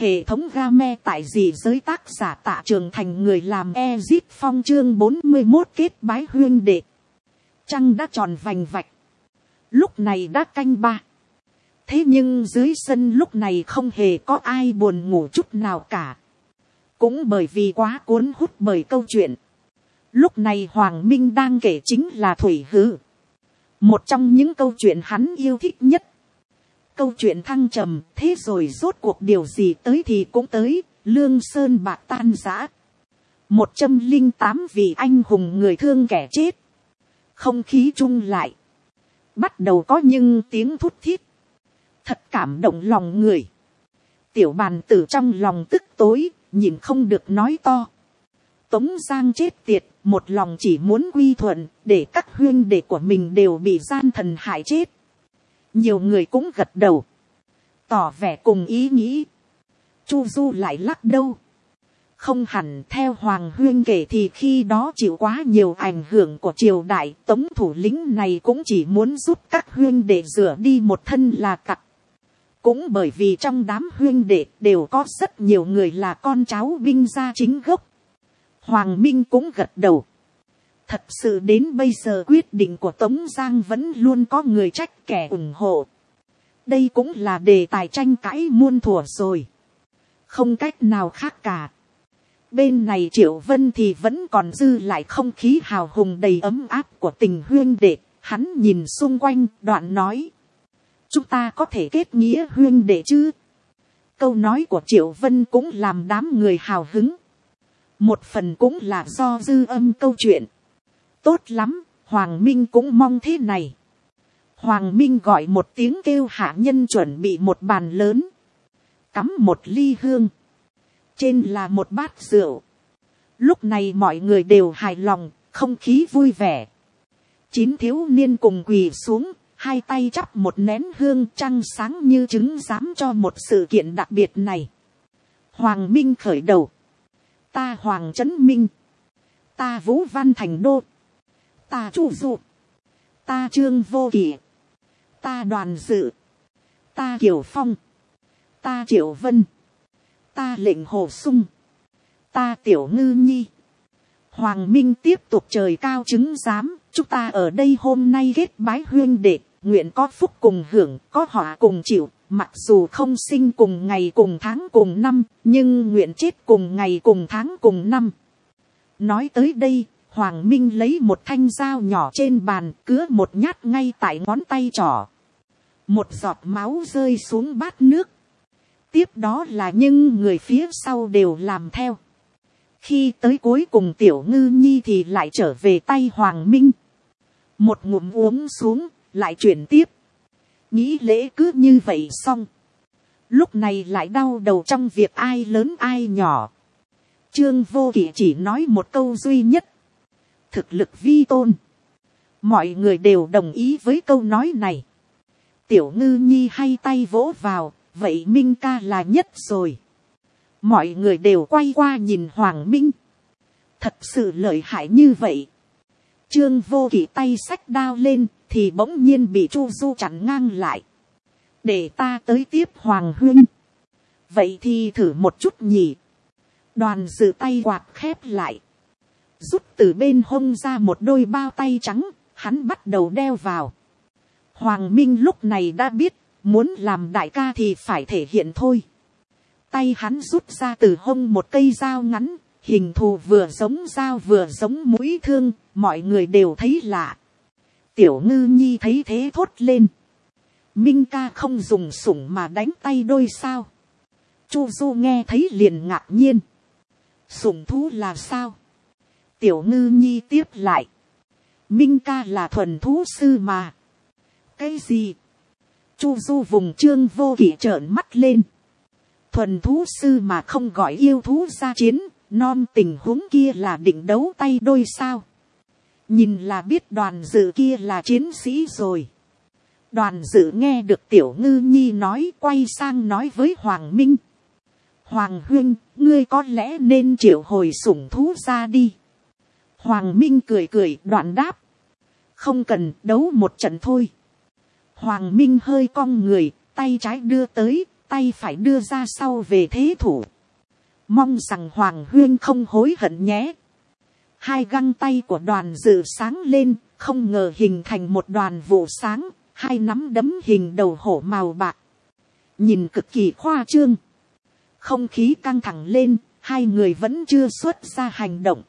Hệ thống game tại dị giới, tác giả Tạ Trường Thành, người làm Ezip Phong, chương 41 kết bái huyên đệ. Trăng đã tròn vành vạch. Lúc này đã canh ba. Thế nhưng dưới sân lúc này không hề có ai buồn ngủ chút nào cả. Cũng bởi vì quá cuốn hút bởi câu chuyện. Lúc này Hoàng Minh đang kể chính là Thủy Hư. Một trong những câu chuyện hắn yêu thích nhất. Câu chuyện thăng trầm, thế rồi rốt cuộc điều gì tới thì cũng tới, Lương Sơn bạc tan rã. 108 vị anh hùng người thương kẻ chết. Không khí chung lại. Bắt đầu có những tiếng thút thít. Thật cảm động lòng người. Tiểu bàn tử trong lòng tức tối, nhìn không được nói to. Tống Giang chết tiệt, một lòng chỉ muốn quy thuận, để các huyên đệ của mình đều bị gian thần hại chết. Nhiều người cũng gật đầu, tỏ vẻ cùng ý nghĩ. Chu Du lại lắc đầu. Không hẳn, theo Hoàng Huyên kể thì khi đó chịu quá nhiều ảnh hưởng của triều đại, Tống thủ lĩnh này cũng chỉ muốn giúp các huyên đệ rửa đi một thân là cặc. Cũng bởi vì trong đám huyên đệ đều có rất nhiều người là con cháu binh gia chính gốc. Hoàng Minh cũng gật đầu. Thật sự đến bây giờ quyết định của Tống Giang vẫn luôn có người trách kẻ ủng hộ. Đây cũng là đề tài tranh cãi muôn thuở rồi. Không cách nào khác cả. Bên này Triệu Vân thì vẫn còn dư lại không khí hào hùng đầy ấm áp của tình huyên đệ. Hắn nhìn xung quanh, đoạn nói. Chúng ta có thể kết nghĩa huyên đệ chứ? Câu nói của Triệu Vân cũng làm đám người hào hứng. Một phần cũng là do dư âm câu chuyện. Tốt lắm, Hoàng Minh cũng mong thế này. Hoàng Minh gọi một tiếng kêu hạ nhân chuẩn bị một bàn lớn. Cắm một ly hương. Trên là một bát rượu. Lúc này mọi người đều hài lòng, không khí vui vẻ. 9 thiếu niên cùng quỳ xuống, hai tay chắp một nén hương, trăng sáng như trứng giám cho một sự kiện đặc biệt này. Hoàng Minh khởi đầu. Ta Hoàng Trấn Minh. Ta Vũ Văn Thành Đô. Ta Chu Du. Ta Trương Vô Kỵ. Ta Đoàn Dự. Ta Kiều Phong. Ta Triệu Vân. Ta Lệnh Hồ Sung. Ta Tiểu Ngư Nhi. Hoàng Minh tiếp tục trời cao chứng giám. Chúng ta ở đây hôm nay kết bái huyên đệ. Nguyện có phúc cùng hưởng, có họa cùng chịu. Mặc dù không sinh cùng ngày cùng tháng cùng năm, nhưng nguyện chết cùng ngày cùng tháng cùng năm. Nói tới đây, Hoàng Minh lấy một thanh dao nhỏ trên bàn, cứa một nhát ngay tại ngón tay trỏ. Một giọt máu rơi xuống bát nước. Tiếp đó là những người phía sau đều làm theo. Khi tới cuối cùng Tiểu Ngư Nhi thì lại trở về tay Hoàng Minh. Một ngụm uống xuống, lại chuyển tiếp. Nghĩ lễ cứ như vậy xong. Lúc này lại đau đầu trong việc ai lớn ai nhỏ. Trương Vô Kỵ chỉ nói một câu duy nhất. Thực lực vi tôn. Mọi người đều đồng ý với câu nói này. Tiểu Ngư Nhi hay tay vỗ vào. Vậy Minh ca là nhất rồi. Mọi người đều quay qua nhìn Hoàng Minh. Thật sự lợi hại như vậy. Trương Vô Kỵ tay xách đao lên. Thì bỗng nhiên bị Chu Du chặn ngang lại. Để ta tới tiếp Hoàng Huyên. Vậy thì thử một chút nhỉ. Đoàn Dự tay quạt khép lại. Rút từ bên hông ra một đôi bao tay trắng. Hắn bắt đầu đeo vào. Hoàng Minh lúc này đã biết. Muốn làm đại ca thì phải thể hiện thôi. Tay hắn rút ra từ hông một cây dao ngắn. Hình thù vừa giống dao vừa giống mũi thương. Mọi người đều thấy lạ. Tiểu Ngư Nhi thấy thế thốt lên. Minh ca không dùng sủng mà đánh tay đôi sao? Chu Du nghe thấy liền ngạc nhiên. Sủng thú là sao? Tiểu Ngư Nhi tiếp lại. Minh ca là thuần thú sư mà. Cái gì? Chu Du vùng Trương Vô Kỵ trợn mắt lên. Thuần thú sư mà không gọi yêu thú ra chiến. Non tình huống kia là định đấu tay đôi sao? Nhìn là biết Đoàn Dự kia là chiến sĩ rồi. Đoàn Dự nghe được Tiểu Ngư Nhi nói, quay sang nói với Hoàng Minh. Hoàng Huyên, ngươi có lẽ nên triệu hồi sủng thú ra đi. Hoàng Minh cười cười đoạn đáp. Không cần, đấu một trận thôi. Hoàng Minh hơi cong người, tay trái đưa tới, tay phải đưa ra sau về thế thủ. Mong rằng Hoàng Huyên không hối hận nhé. Hai găng tay của Đoàn Dự sáng lên, không ngờ hình thành một đoàn vụ sáng, hai nắm đấm hình đầu hổ màu bạc. Nhìn cực kỳ khoa trương. Không khí căng thẳng lên, hai người vẫn chưa xuất ra hành động.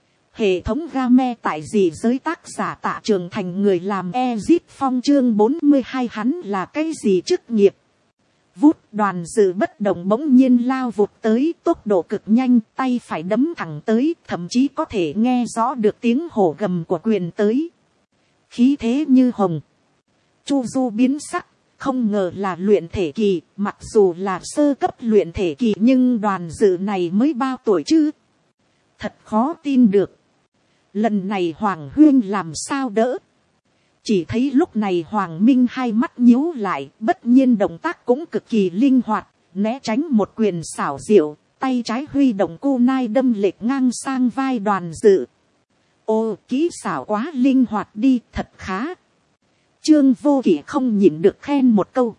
Hệ thống game tại dị giới tác giả Tạ Trường Thành, người làm Exit Phong chương 42, hắn là cái gì chức nghiệp? Vút, Đoàn Dự bất động bỗng nhiên lao vụt tới, tốc độ cực nhanh, tay phải đấm thẳng tới, thậm chí có thể nghe rõ được tiếng hổ gầm của quyền tới. Khí thế như hồng. Chu Du biến sắc, không ngờ là luyện thể kỳ, mặc dù là sơ cấp luyện thể kỳ nhưng Đoàn Dự này mới bao tuổi chứ? Thật khó tin được. Lần này Hoàng Huyên làm sao đỡ? Chỉ thấy lúc này Hoàng Minh hai mắt nhíu lại, bất nhiên động tác cũng cực kỳ linh hoạt, né tránh một quyền xảo diệu, tay trái huy động cu nai đâm lệch ngang sang vai Đoàn Dự. Ô, kỹ xảo quá linh hoạt đi, thật khá. Trương Vô Kỵ không nhịn được khen một câu.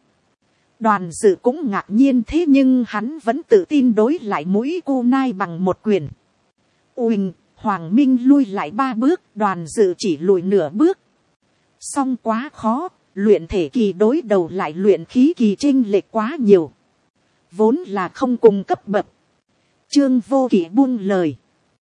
Đoàn Dự cũng ngạc nhiên, thế nhưng hắn vẫn tự tin đối lại mũi cu nai bằng một quyền. Uỳnh, Hoàng Minh lui lại 3 bước, Đoàn Dự chỉ lùi nửa bước. Song quá khó, luyện thể kỳ đối đầu lại luyện khí kỳ chênh lệch quá nhiều. Vốn là không cùng cấp bậc. Trương Vô Kỵ buông lời.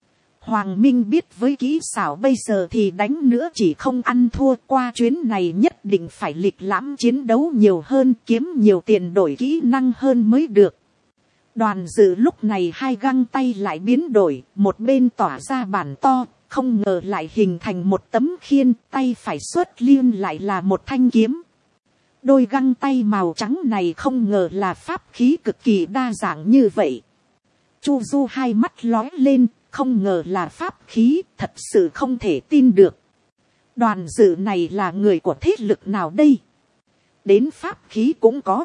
Hoàng Minh biết với kỹ xảo bây giờ thì đánh nữa chỉ không ăn thua, qua chuyến này nhất định phải lịch lãm chiến đấu nhiều hơn, kiếm nhiều tiền đổi kỹ năng hơn mới được. Đoàn Dự lúc này hai găng tay lại biến đổi, một bên tỏa ra bản to, không ngờ lại hình thành một tấm khiên, tay phải xuất liên lại là một thanh kiếm. Đôi găng tay màu trắng này không ngờ là pháp khí cực kỳ đa dạng như vậy. Chu Du hai mắt lóe lên, không ngờ là pháp khí, thật sự không thể tin được. Đoàn Dự này là người của thế lực nào đây? Đến pháp khí cũng có.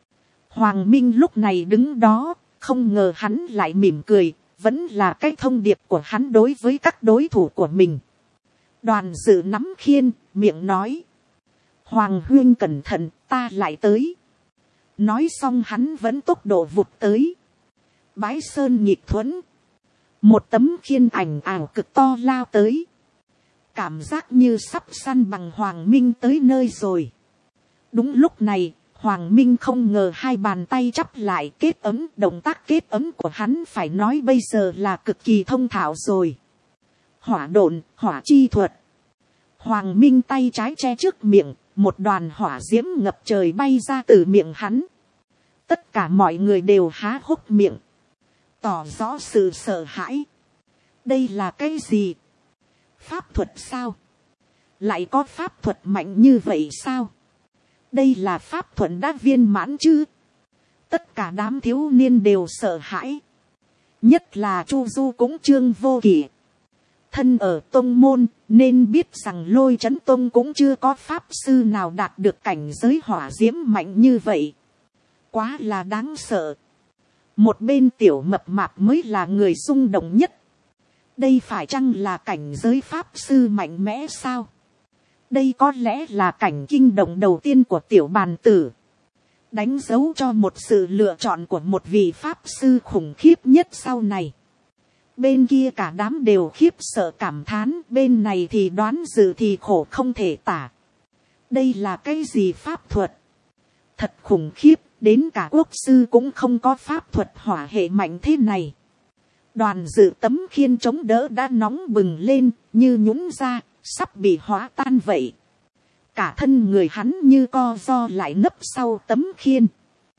Hoàng Minh lúc này đứng đó, không ngờ hắn lại mỉm cười, vẫn là cái thông điệp của hắn đối với các đối thủ của mình. Đoàn Dự nắm khiên, miệng nói. Hoàng Huyên cẩn thận, ta lại tới. Nói xong hắn vẫn tốc độ vụt tới. Bái sơn nhịp thuẫn. Một tấm khiên ảnh ảo cực to lao tới. Cảm giác như sắp săn bằng Hoàng Minh tới nơi rồi. Đúng lúc này, Hoàng Minh không ngờ hai bàn tay chắp lại kết ấm. Động tác kết ấm của hắn phải nói bây giờ là cực kỳ thông thạo rồi. Hỏa độn, hỏa chi thuật. Hoàng Minh tay trái che trước miệng, một đoàn hỏa diễm ngập trời bay ra từ miệng hắn. Tất cả mọi người đều há hốc miệng, tỏ rõ sự sợ hãi. Đây là cái gì? Pháp thuật sao? Lại có pháp thuật mạnh như vậy sao? Đây là pháp thuật đã viên mãn chứ? Tất cả đám thiếu niên đều sợ hãi. Nhất là Chu Du cũng Trương Vô Kỵ. Thân ở tông môn nên biết rằng Lôi Trấn Tông cũng chưa có pháp sư nào đạt được cảnh giới hỏa diễm mạnh như vậy. Quá là đáng sợ. Một bên Tiểu Mập Mạp mới là người xung động nhất. Đây phải chăng là cảnh giới pháp sư mạnh mẽ sao? Đây có lẽ là cảnh kinh động đầu tiên của Tiểu Bàn Tử. Đánh dấu cho một sự lựa chọn của một vị pháp sư khủng khiếp nhất sau này. Bên kia cả đám đều khiếp sợ cảm thán, bên này thì Đoán Dự thì khổ không thể tả. Đây là cái gì pháp thuật? Thật khủng khiếp, đến cả quốc sư cũng không có pháp thuật hỏa hệ mạnh thế này. Đoàn Dự tấm khiên chống đỡ đã nóng bừng lên, như nhũn ra, sắp bị hóa tan vậy. Cả thân người hắn như co ro lại nấp sau tấm khiên.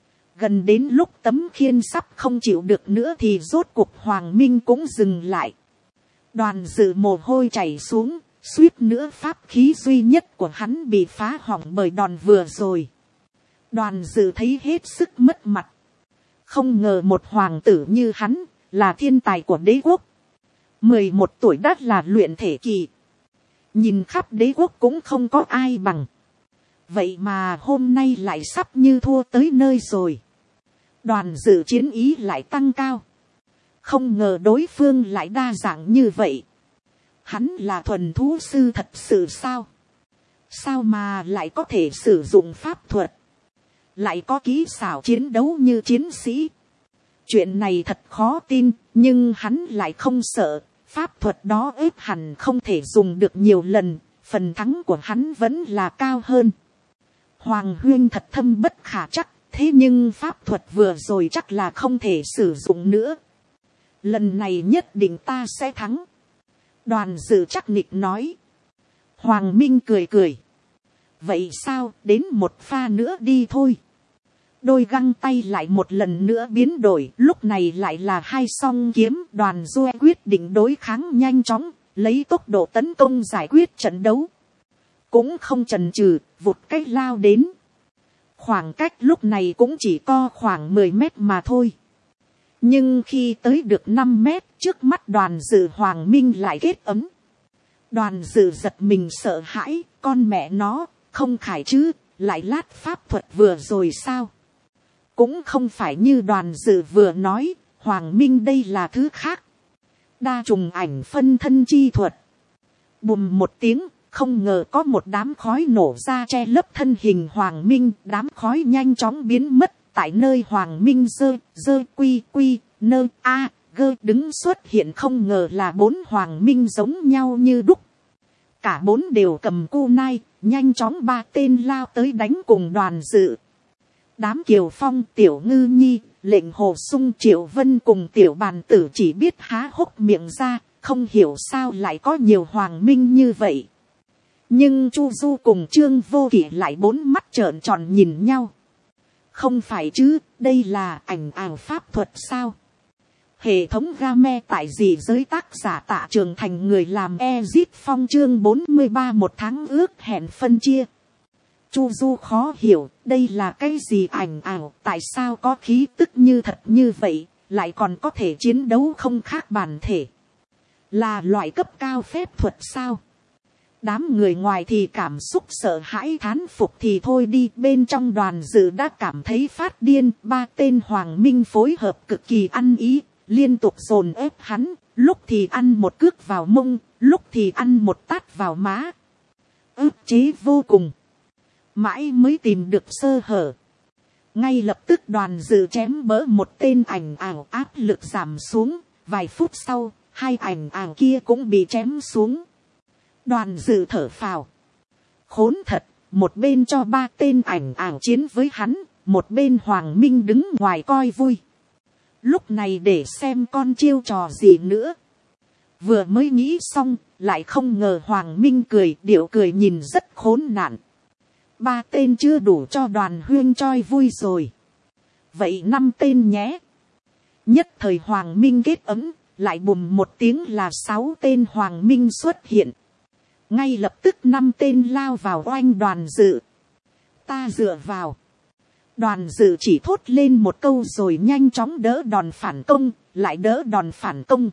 Gần đến lúc tấm khiên sắp không chịu được nữa thì rốt cuộc Hoàng Minh cũng dừng lại. Đoàn Dự mồ hôi chảy xuống, suýt nữa pháp khí duy nhất của hắn bị phá hỏng bởi đòn vừa rồi. Đoàn Dự thấy hết sức mất mặt. Không ngờ một hoàng tử như hắn là thiên tài của đế quốc. 11 tuổi đã là luyện thể kỳ. Nhìn khắp đế quốc cũng không có ai bằng. Vậy mà hôm nay lại sắp như thua tới nơi rồi. Đoàn Dự chiến ý lại tăng cao. Không ngờ đối phương lại đa dạng như vậy. Hắn là thuần thú sư thật sự sao? Sao mà lại có thể sử dụng pháp thuật? lại có kỹ xảo chiến đấu như chiến sĩ. Chuyện này thật khó tin, nhưng hắn lại không sợ. Pháp thuật đó ếp hẳn không thể dùng được nhiều lần, phần thắng của hắn vẫn là cao hơn. Hoàng Huyên thật thâm bất khả chắc, thế nhưng pháp thuật vừa rồi chắc là không thể sử dụng nữa. Lần này nhất định ta sẽ thắng. Đoàn dự chắc nịch nói. Hoàng Minh cười cười. Vậy sao, đến một pha nữa đi thôi. Đôi găng tay lại một lần nữa biến đổi, lúc này lại là hai song kiếm. Đoàn Due quyết định đối kháng nhanh chóng, lấy tốc độ tấn công giải quyết trận đấu. Cũng không chần chừ, vụt cách lao đến. Khoảng cách lúc này cũng chỉ có khoảng 10 mét mà thôi. Nhưng khi tới được 5 mét, trước mắt đoàn dự Hoàng Minh lại kết ấm. Đoàn dự giật mình sợ hãi, con mẹ nó, không khải chứ, lại lát pháp thuật vừa rồi sao? Cũng không phải như đoàn dự vừa nói, Hoàng Minh đây là thứ khác. Đa trùng ảnh phân thân chi thuật. Bùm một tiếng, không ngờ có một đám khói nổ ra che lấp thân hình Hoàng Minh. Đám khói nhanh chóng biến mất, tại nơi Hoàng Minh dơ quy nơ a gơ đứng xuất hiện, không ngờ là 4 Hoàng Minh giống nhau như đúc. Cả 4 đều cầm kunai, nhanh chóng 3 tên lao tới đánh cùng đoàn dự. Đám Kiều Phong, Tiểu Ngư Nhi, Lệnh Hồ Sung, Triệu Vân cùng Tiểu Bàn Tử chỉ biết há hốc miệng ra, không hiểu sao lại có nhiều Hoàng Minh như vậy. Nhưng Chu Du cùng Trương Vô Kỵ lại 4 mắt trợn tròn nhìn nhau. Không phải chứ, đây là ảnh ảo pháp thuật sao? Hệ thống game tại gì giới tác giả Tạ Trường Thành, người làm Ezit Phong, chương 43 một tháng ước hẹn phân chia. Chu Du khó hiểu, đây là cái gì ảnh ảo, tại sao có khí tức như thật như vậy, lại còn có thể chiến đấu không khác bản thể. Là loại cấp cao phép thuật sao? Đám người ngoài thì cảm xúc sợ hãi thán phục thì thôi đi, bên trong đoàn dự đã cảm thấy phát điên. 3 tên Hoàng Minh phối hợp cực kỳ ăn ý, liên tục dồn ép hắn, lúc thì ăn một cước vào mông, lúc thì ăn một tát vào má. Ức chế vô cùng. Mãi mới tìm được sơ hở. Ngay lập tức đoàn dự chém bỡ một tên ảnh ảo, áp lực giảm xuống. Vài phút sau, 2 ảnh ảo kia cũng bị chém xuống. Đoàn dự thở phào. Khốn thật, một bên cho 3 tên ảnh ảo chiến với hắn, một bên Hoàng Minh đứng ngoài coi vui. Lúc này để xem con chiêu trò gì nữa. Vừa mới nghĩ xong, lại không ngờ Hoàng Minh cười, điệu cười nhìn rất khốn nạn. 3 tên chưa đủ cho đoàn Huyên choi vui rồi. Vậy 5 tên nhé. Nhất thời Hoàng Minh kết ấm, lại bùm một tiếng là 6 tên Hoàng Minh xuất hiện. Ngay lập tức 5 tên lao vào oanh đoàn dự. Ta dựa vào. Đoàn dự chỉ thốt lên một câu rồi nhanh chóng đỡ đòn phản công, lại đỡ đòn phản công.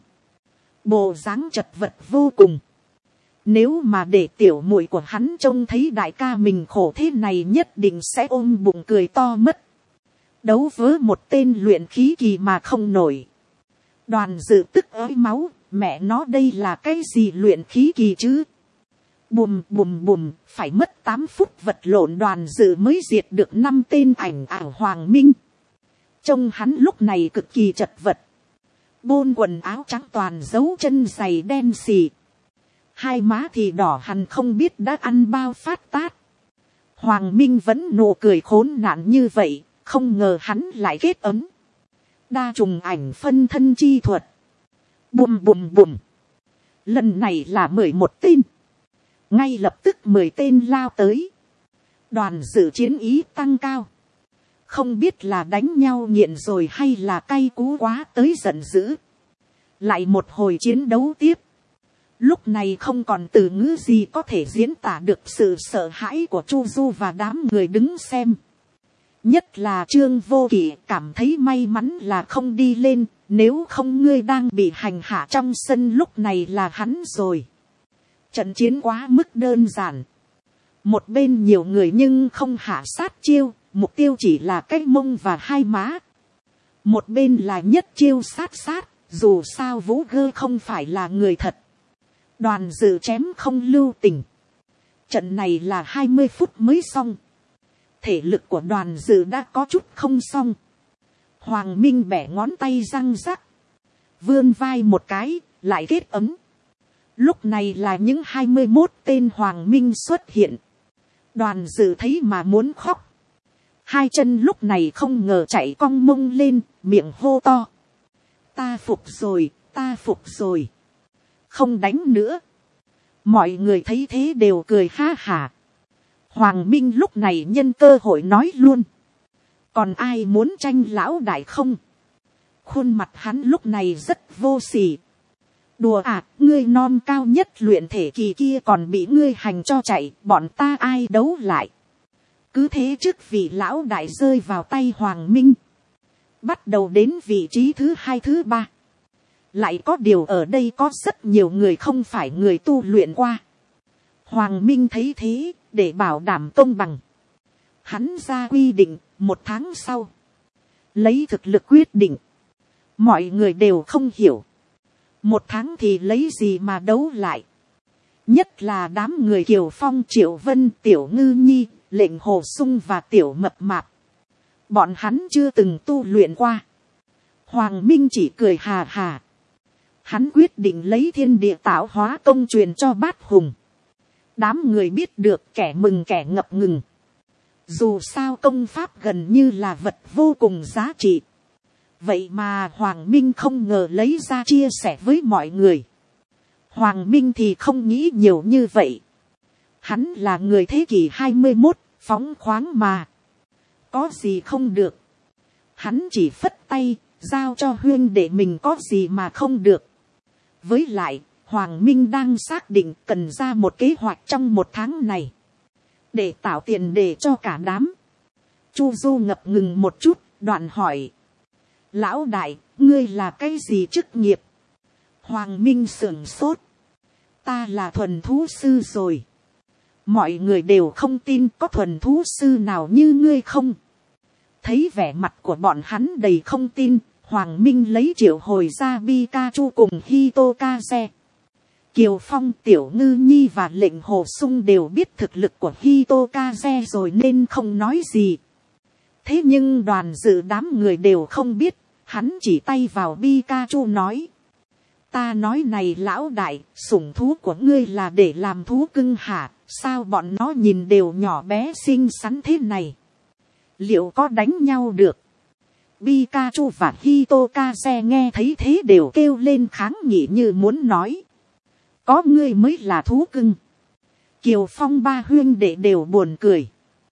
Bộ dáng chật vật vô cùng. Nếu mà để tiểu muội của hắn trông thấy đại ca mình khổ thế này, nhất định sẽ ôm bụng cười to mất. Đấu với một tên luyện khí kỳ mà không nổi. Đoàn dự tức ới máu, mẹ nó đây là cái gì luyện khí kỳ chứ? Bùm bùm bùm, phải mất 8 phút vật lộn đoàn dự mới diệt được 5 tên ảnh ảo Hoàng Minh. Trông hắn lúc này cực kỳ chật vật. Bôn quần áo trắng toàn dấu chân giày đen xì. 2 má thì đỏ hằn không biết đã ăn bao phát tát. Hoàng Minh vẫn nụ cười khốn nạn như vậy, không ngờ hắn lại kết ấm. Đa trùng ảnh phân thân chi thuật. Bùm bùm bùm. Lần này là 11 tên. Ngay lập tức 10 tên lao tới. Đoàn dự chiến ý tăng cao. Không biết là đánh nhau nghiện rồi hay là cay cú quá tới giận dữ. Lại một hồi chiến đấu tiếp. Lúc này không còn từ ngữ gì có thể diễn tả được sự sợ hãi của Chu Du và đám người đứng xem. Nhất là Trương Vô Kỵ cảm thấy may mắn là không đi lên, nếu không ngươi đang bị hành hạ trong sân lúc này là hắn rồi. Trận chiến quá mức đơn giản. Một bên nhiều người nhưng không hạ sát chiêu, mục tiêu chỉ là cái mông và 2 má. Một bên là nhất chiêu sát, dù sao Vũ Gơ không phải là người thật. Đoàn dự chém không lưu tình. Trận này là 20 phút mới xong. Thể lực của Đoàn Dự đã có chút không xong. Hoàng Minh bẻ ngón tay răng rắc. Vươn vai một cái, lại kết ấm. Lúc này là những 21 tên Hoàng Minh xuất hiện. Đoàn Dự thấy mà muốn khóc. Hai chân lúc này không ngờ chạy cong mông lên, miệng hô to. Ta phục rồi, ta phục rồi. Không đánh nữa. Mọi người thấy thế đều cười ha hả. Hoàng Minh lúc này nhân cơ hội nói luôn. Còn ai muốn tranh lão đại không? Khuôn mặt hắn lúc này rất vô sỉ. Đùa à, ngươi non cao nhất luyện thể kỳ kia còn bị ngươi hành cho chạy, bọn ta ai đấu lại. Cứ thế trước vị lão đại rơi vào tay Hoàng Minh. Bắt đầu đến vị trí thứ 2 thứ 3. Lại có điều ở đây có rất nhiều người không phải người tu luyện qua. Hoàng Minh thấy thế, để bảo đảm công bằng. Hắn ra quy định, 1 tháng sau. Lấy thực lực quyết định. Mọi người đều không hiểu. 1 tháng thì lấy gì mà đấu lại. Nhất là đám người Kiều Phong, Triệu Vân, Tiểu Ngư Nhi, Lệnh Hồ Sung và Tiểu Mập Mạp. Bọn hắn chưa từng tu luyện qua. Hoàng Minh chỉ cười hà hà. Hắn quyết định lấy thiên địa tạo hóa công truyền cho Bát Hùng. Đám người biết được kẻ mừng kẻ ngập ngừng. Dù sao công pháp gần như là vật vô cùng giá trị. Vậy mà Hoàng Minh không ngờ lấy ra chia sẻ với mọi người. Hoàng Minh thì không nghĩ nhiều như vậy. Hắn là người thế kỷ 21, phóng khoáng mà. Có gì không được. Hắn chỉ phất tay, giao cho huynh đệ mình có gì mà không được. Với lại, Hoàng Minh đang xác định cần ra một kế hoạch trong 1 tháng này. Để tạo tiền đề cho cả đám. Chu Du ngập ngừng một chút, đoạn hỏi. Lão đại, ngươi là cái gì chức nghiệp? Hoàng Minh sửng sốt. Ta là thuần thú sư rồi. Mọi người đều không tin có thuần thú sư nào như ngươi không. Thấy vẻ mặt của bọn hắn đầy không tin, Hoàng Minh lấy triệu hồi ra Pikachu cùng Hitokaze. Kiều Phong, Tiểu Ngư Nhi và Lệnh Hồ Sung đều biết thực lực của Hitokaze rồi nên không nói gì. Thế nhưng Đoàn Dự đám người đều không biết, hắn chỉ tay vào Pikachu nói. Ta nói này lão đại, sủng thú của ngươi là để làm thú cưng hả? Sao bọn nó nhìn đều nhỏ bé xinh xắn thế này? Liệu có đánh nhau được? Pikachu và Hitokaze nghe thấy thế đều kêu lên kháng nghị như muốn nói. Có ngươi mới là thú cưng. Kiều Phong ba huynh đệ đều buồn cười.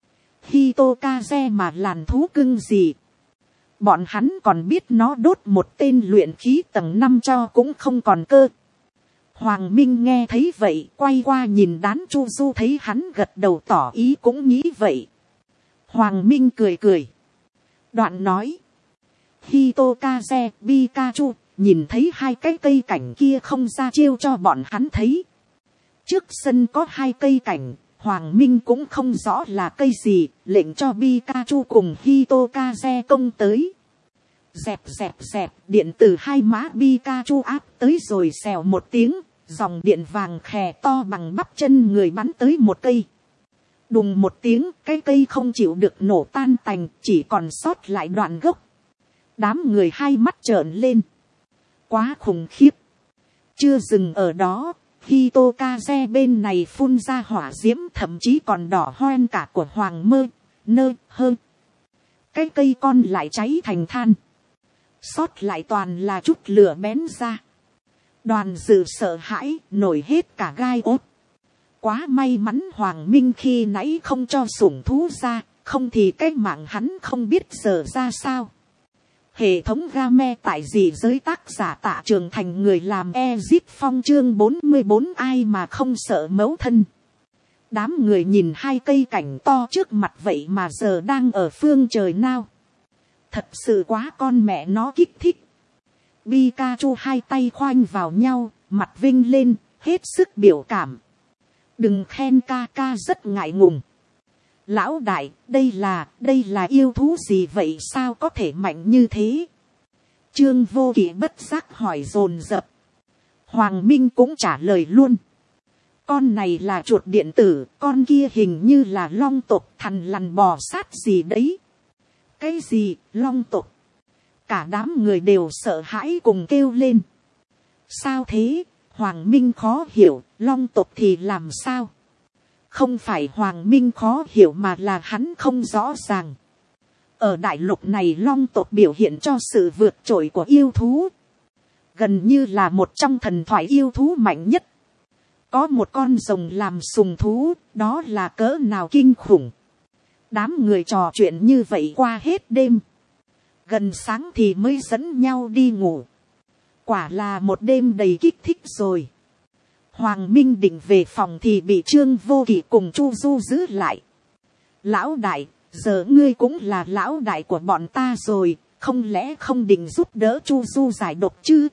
Hitokaze mà làm thú cưng gì? Bọn hắn còn biết nó đốt một tên luyện khí tầng 5 cho cũng không còn cơ. Hoàng Minh nghe thấy vậy, quay qua nhìn Đán Chu Du thấy hắn gật đầu tỏ ý cũng nghĩ vậy. Hoàng Minh cười cười. Đoạn nói. Hitokaze, Pikachu, nhìn thấy 2 cái cây cảnh kia không ra chiêu cho bọn hắn thấy. Trước sân có 2 cây cảnh, Hoàng Minh cũng không rõ là cây gì, lệnh cho Pikachu cùng Hitokaze công tới. Dẹp dẹp dẹp, điện từ 2 mã Pikachu áp tới rồi xèo một tiếng, dòng điện vàng khè to bằng bắp chân người bắn tới một cây. Đùng một tiếng, cái cây không chịu được nổ tan tành, chỉ còn sót lại đoạn gốc. Đám người hai mắt trợn lên. Quá khủng khiếp. Chưa dừng ở đó, Hitokaze bên này phun ra hỏa diễm thậm chí còn đỏ hoen cả của Hoàng Mơ, Nơ, Hơ. Cái cây con lại cháy thành than. Sót lại toàn là chút lửa bén ra. Đoàn Dự sợ hãi, nổi hết cả gai ốt. Quá may mắn Hoàng Minh khi nãy không cho sủng thú ra, không thì cái mạng hắn không biết giờ ra sao. Hệ thống game tại gì giới tác giả Tạ Trường Thành người làm Ezip Phong chương 44 ai mà không sợ mẫu thân. Đám người nhìn 2 cây cảnh to trước mặt vậy mà giờ đang ở phương trời nào. Thật sự quá con mẹ nó kích thích. Pikachu 2 tay khoanh vào nhau, mặt vinh lên, hết sức biểu cảm. Đừng khen ca ca rất ngại ngùng. Lão đại, đây là yêu thú gì vậy sao có thể mạnh như thế? Trương Vô Kỵ bất giác hỏi dồn dập. Hoàng Minh cũng trả lời luôn. con này là chuột điện tử, con kia hình như là long tộc, thằn lằn bò sát gì đấy. Cái gì, long tộc? Cả đám người đều sợ hãi cùng kêu lên. Sao thế? Hoàng Minh khó hiểu, long tộc thì làm sao? Không phải Hoàng Minh khó hiểu mà là hắn không rõ ràng. Ở đại lục này long tộc biểu hiện cho sự vượt trội của yêu thú. Gần như là một trong thần thoại yêu thú mạnh nhất. Có một con rồng làm sùng thú, đó là cỡ nào kinh khủng. Đám người trò chuyện như vậy qua hết đêm. Gần sáng thì mới dẫn nhau đi ngủ. Quả là một đêm đầy kích thích rồi. Hoàng Minh định về phòng thì bị Trương Vô Kỵ cùng Chu Du giữ lại. Lão đại, giờ ngươi cũng là lão đại của bọn ta rồi, không lẽ không định giúp đỡ Chu Du giải độc chứ?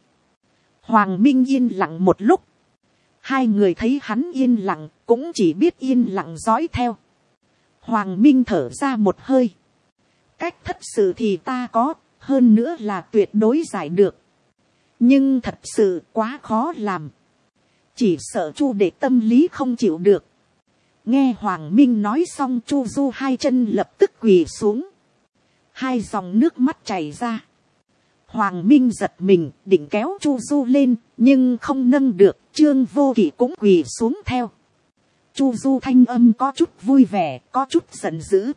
Hoàng Minh yên lặng một lúc. Hai người thấy hắn yên lặng, cũng chỉ biết yên lặng dõi theo. Hoàng Minh thở ra một hơi. Cách thất sự thì ta có, hơn nữa là tuyệt đối giải được. Nhưng thật sự quá khó làm. Chỉ sợ Chu để tâm lý không chịu được. Nghe Hoàng Minh nói xong, Chu Du hai chân lập tức quỳ xuống. Hai dòng nước mắt chảy ra. Hoàng Minh giật mình, định kéo Chu Du lên, nhưng không nâng được. Trương Vô Kỵ cũng quỳ xuống theo. Chu Du thanh âm có chút vui vẻ, có chút giận dữ.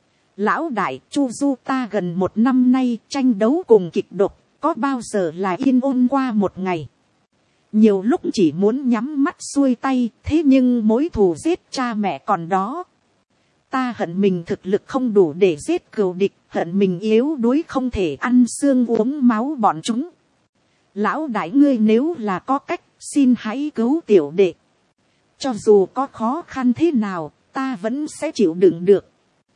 Lão đại, Chu Du ta gần 1 năm nay tranh đấu cùng kịch độc, có bao giờ là yên ổn qua một ngày. Nhiều lúc chỉ muốn nhắm mắt xuôi tay, thế nhưng mối thù giết cha mẹ còn đó. Ta hận mình thực lực không đủ để giết cừu địch, hận mình yếu đuối không thể ăn xương uống máu bọn chúng. Lão đại ngươi nếu là có cách, xin hãy cứu tiểu đệ. Cho dù có khó khăn thế nào, ta vẫn sẽ chịu đựng được.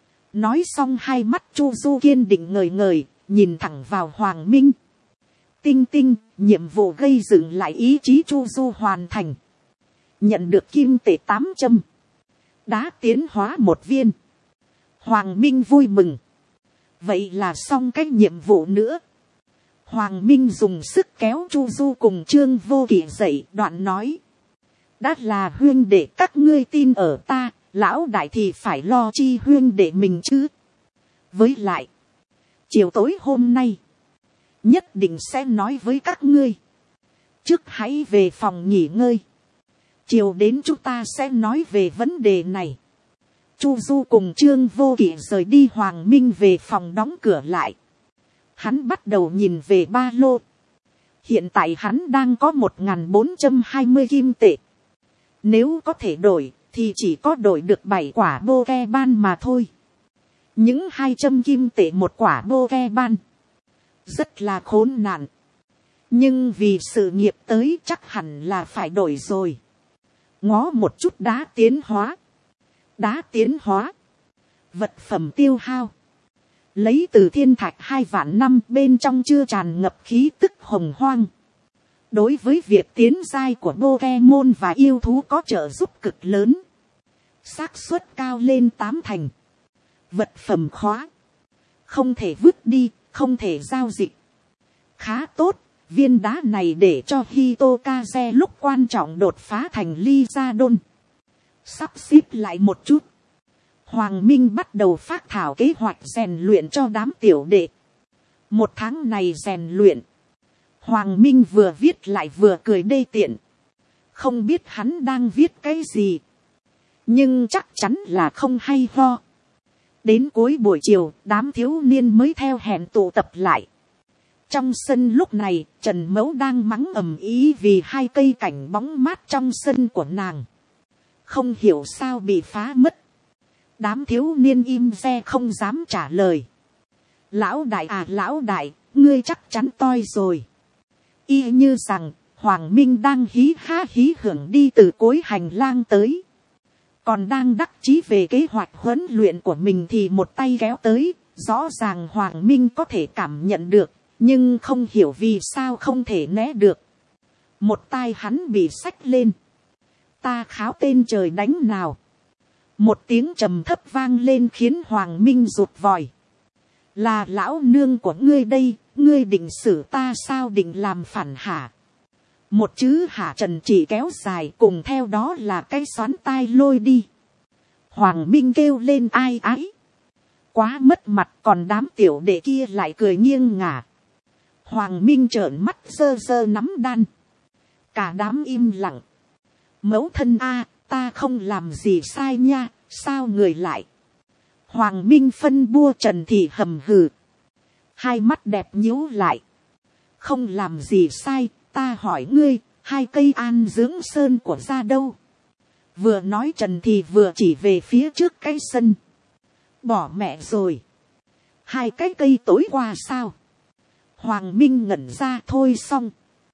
Nói xong hai mắt Chu Du kiên định ngời ngời, nhìn thẳng vào Hoàng Minh. Tinh tinh, nhiệm vụ gây dựng lại ý chí Chu Du hoàn thành. Nhận được kim tệ 8 châm. Đá tiến hóa 1 viên. Hoàng Minh vui mừng. Vậy là xong cái nhiệm vụ nữa. Hoàng Minh dùng sức kéo Chu Du cùng Trương Vô Kỵ dậy, đoạn nói. Đã là huyên đệ các ngươi tin ở ta, lão đại thì phải lo chi huyên đệ mình chứ. Với lại, chiều tối hôm nay, nhất định sẽ nói với các ngươi. Trước hãy về phòng nghỉ ngơi. Chiều đến chúng ta sẽ nói về vấn đề này. Chu Du cùng Trương Vô Kỵ rời đi, Hoàng Minh về phòng đóng cửa lại. Hắn bắt đầu nhìn về ba lô. Hiện tại hắn đang có 1420 kim tệ. Nếu có thể đổi, thì chỉ có đổi được 7 quả Pokemon mà thôi. Những 200 kim tệ một quả Pokemon. Rất là khốn nạn. Nhưng vì sự nghiệp tới chắc hẳn là phải đổi rồi. Ngó một chút đá tiến hóa. Đá tiến hóa. Vật phẩm tiêu hao. Lấy từ thiên thạch 2 vạn năm, bên trong chưa tràn ngập khí tức hồng hoang. Đối với việc tiến giai của Pokemon và yêu thú có trợ giúp cực lớn. Xác suất cao lên 8 thành. Vật phẩm khóa. Không thể vứt đi, không thể giao dịch. Khá tốt, viên đá này để cho Hitokaze lúc quan trọng đột phá thành Lysadon. Sắp xếp lại một chút. Hoàng Minh bắt đầu phát thảo kế hoạch rèn luyện cho đám tiểu đệ. 1 tháng này rèn luyện. Hoàng Minh vừa viết lại vừa cười đê tiện. Không biết hắn đang viết cái gì. Nhưng chắc chắn là không hay ho. Đến cuối buổi chiều, đám thiếu niên mới theo hẹn tụ tập lại. Trong sân lúc này, Trần Mẫu đang mắng ầm ĩ vì 2 cây cảnh bóng mát trong sân của nàng. Không hiểu sao bị phá mất. Đám thiếu niên im re không dám trả lời. Lão đại à, lão đại, ngươi chắc chắn toi rồi. Y như rằng, Hoàng Minh đang hí há hí hưởng đi từ cuối hành lang tới. Còn đang đắc chí về kế hoạch huấn luyện của mình thì một tay kéo tới. Rõ ràng Hoàng Minh có thể cảm nhận được, nhưng không hiểu vì sao không thể né được. Một tay hắn bị xách lên. Ta kháo tên trời đánh nào. Một tiếng trầm thấp vang lên khiến Hoàng Minh rụt vòi. Là lão nương của ngươi đây, ngươi định xử ta sao, định làm phản hả? một chữ hạ trần chỉ kéo dài, cùng theo đó là cái xoắn tai lôi đi. Hoàng Minh kêu lên ai ái, quá mất mặt, còn đám tiểu đệ kia lại cười nghiêng ngả. Hoàng Minh trợn mắt giơ giơ nắm đan, cả đám im lặng. Mẫu thân a, ta không làm gì sai nha, sao người lại. Hoàng Minh phân bua Trần Thị hầm hừ, hai mắt đẹp nhíu lại. Không làm gì sai, ta hỏi ngươi, 2 cây an dưỡng sơn của gia đâu. Vừa nói Trần Thị vừa chỉ về phía trước cái sân. Bỏ mẹ rồi. 2 cái cây tối qua sao? Hoàng Minh ngẩn ra, thôi xong.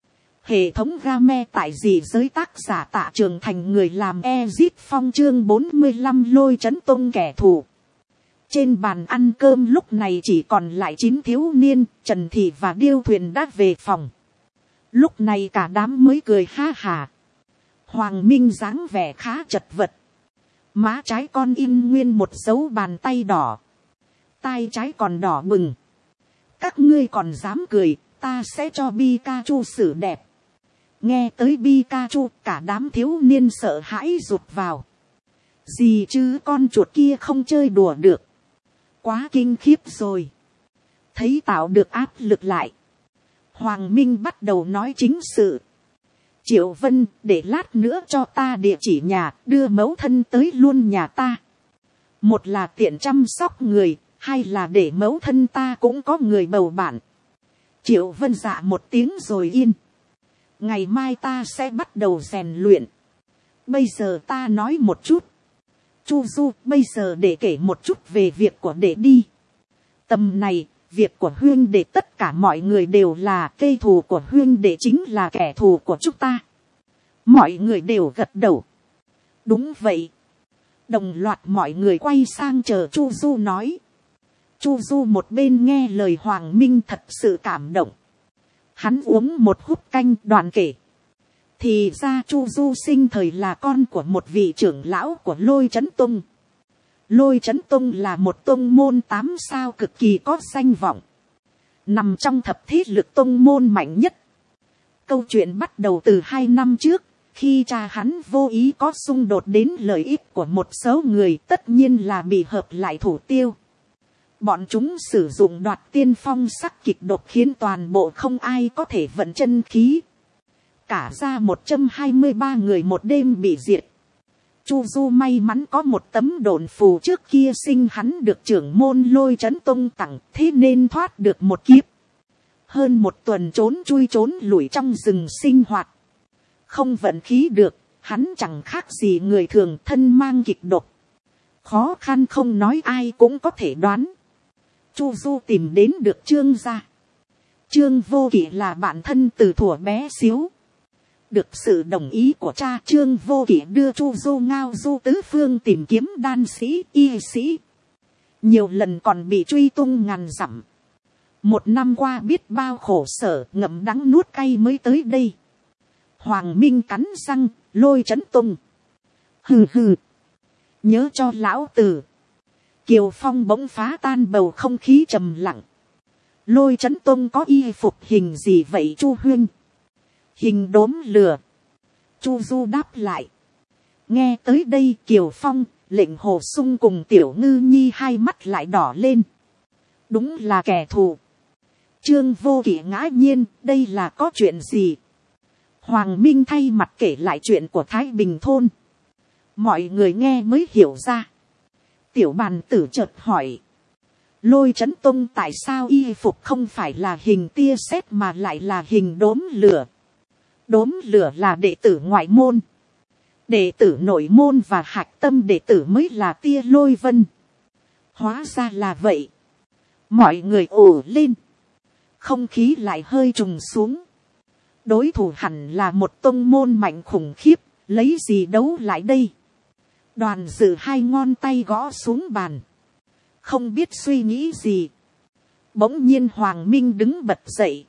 Hệ thống game tại dị giới, tác giả Tạ Trường Thành, người làm Ezit Phong, chương 45 lôi trấn tông kẻ thù. Trên bàn ăn cơm lúc này chỉ còn lại 9 thiếu niên, Trần Thị và Điêu Thuyền đã về phòng. Lúc này cả đám mới cười ha hà. Hoàng Minh dáng vẻ khá chật vật. Má trái con in nguyên một dấu bàn tay đỏ. Tai trái còn đỏ bừng. Các ngươi còn dám cười, ta sẽ cho Pikachu xử đẹp. Nghe tới Pikachu, cả đám thiếu niên sợ hãi rụt vào. Gì chứ, con chuột kia không chơi đùa được. Quá kinh khiếp rồi. Thấy tạo được áp lực lại, Hoàng Minh bắt đầu nói chính sự. Triệu Vân, để lát nữa cho ta địa chỉ nhà, đưa mẫu thân tới luôn nhà ta. Một là tiện chăm sóc người, hai là để mẫu thân ta cũng có người bầu bạn. Triệu Vân dạ một tiếng rồi yên. Ngày mai ta sẽ bắt đầu rèn luyện. Bây giờ ta nói một chút. Chu Du, bây giờ để kể một chút về việc của đệ đi. Tầm này, việc của huynh đệ tất cả mọi người đều là cây thù của huynh đệ, chính là kẻ thù của chúng ta. Mọi người đều gật đầu. Đúng vậy. Đồng loạt mọi người quay sang chờ Chu Du nói. Chu Du một bên nghe lời Hoàng Minh thật sự cảm động. Hắn uống một húp canh đoạn kể. Thì ra Chu Du sinh thời là con của một vị trưởng lão của Lôi Trấn Tông. Lôi Trấn Tông là một tông môn 8 sao cực kỳ có danh vọng. Nằm trong thập thiết lực tông môn mạnh nhất. Câu chuyện bắt đầu từ 2 năm trước. Khi cha hắn vô ý có xung đột đến lợi ích của một số người, tất nhiên là bị hợp lại thủ tiêu. Bọn chúng sử dụng đoạt tiên phong sắc kịch độc khiến toàn bộ không ai có thể vận chân khí. Cả ra 123 người một đêm bị diệt. Chu Du may mắn có một tấm độn phù trước kia sinh hắn được trưởng môn Lôi Trấn Tông tặng, thế nên thoát được một kiếp. Hơn 1 tuần trốn chui trốn lủi trong rừng sinh hoạt. Không vận khí được, hắn chẳng khác gì người thường, thân mang kịch độc. Khó khăn không nói ai cũng có thể đoán. Chu Du tìm đến được Trương gia. Trương Vô Kỵ là bạn thân từ thuở bé xíu. Được sự đồng ý của cha, Trương Vô Kỵ đưa Chu Du ngao du tứ phương tìm kiếm đan sĩ, y sĩ. Nhiều lần còn bị truy tung ngàn dặm. 1 năm qua biết bao khổ sở, ngậm đắng nuốt cay mới tới đây. Hoàng Minh cắn răng, Lôi Trấn Tông. Hừ hừ. Nhớ cho lão tử. Kiều Phong bỗng phá tan bầu không khí trầm lặng. Lôi Trấn Tông có y phục hình gì vậy Chu huynh? Hình đốm lửa. Chu Du đáp lại. Nghe tới đây Kiều Phong, Lệnh Hồ Sung cùng Tiểu Ngư Nhi hai mắt lại đỏ lên. Đúng là kẻ thù. Trương Vô Kỵ ngã nhiên, đây là có chuyện gì? Hoàng Minh thay mặt kể lại chuyện của Thái Bình thôn. Mọi người nghe mới hiểu ra. Tiểu bàn tử chợt hỏi. Lôi Trấn Tông tại sao y phục không phải là hình tia sét mà lại là hình đốm lửa? Đốm lửa là đệ tử ngoại môn. Đệ tử nội môn và hạch tâm đệ tử mới là tia lôi vân. Hóa ra là vậy. Mọi người ồ lên. Không khí lại hơi trùng xuống. Đối thủ hẳn là một tông môn mạnh khủng khiếp. Lấy gì đấu lại đây? Đoàn dự 2 ngón tay gõ xuống bàn. Không biết suy nghĩ gì. Bỗng nhiên Hoàng Minh đứng bật dậy.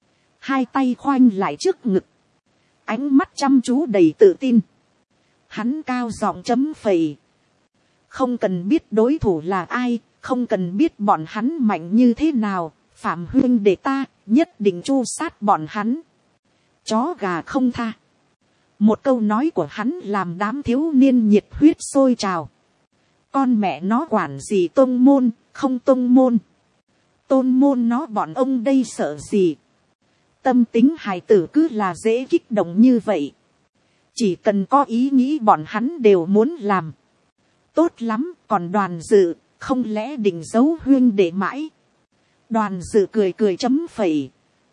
2 tay khoanh lại trước ngực. Ánh mắt chăm chú đầy tự tin. Hắn cao giọng chấm phẩy. Không cần biết đối thủ là ai. Không cần biết bọn hắn mạnh như thế nào. Phạm huynh đệ ta nhất định tru sát bọn hắn. chó gà không tha. Một câu nói của hắn làm đám thiếu niên nhiệt huyết sôi trào. Con mẹ nó quản gì tôn môn, không tôn môn. Tôn môn nó bọn ông đây sợ gì. Tâm tính hài tử cứ là dễ kích động như vậy. Chỉ cần có ý nghĩ bọn hắn đều muốn làm. Tốt lắm, còn Đoàn Dự, không lẽ định giấu huyên để mãi. Đoàn Dự cười cười chấm phẩy.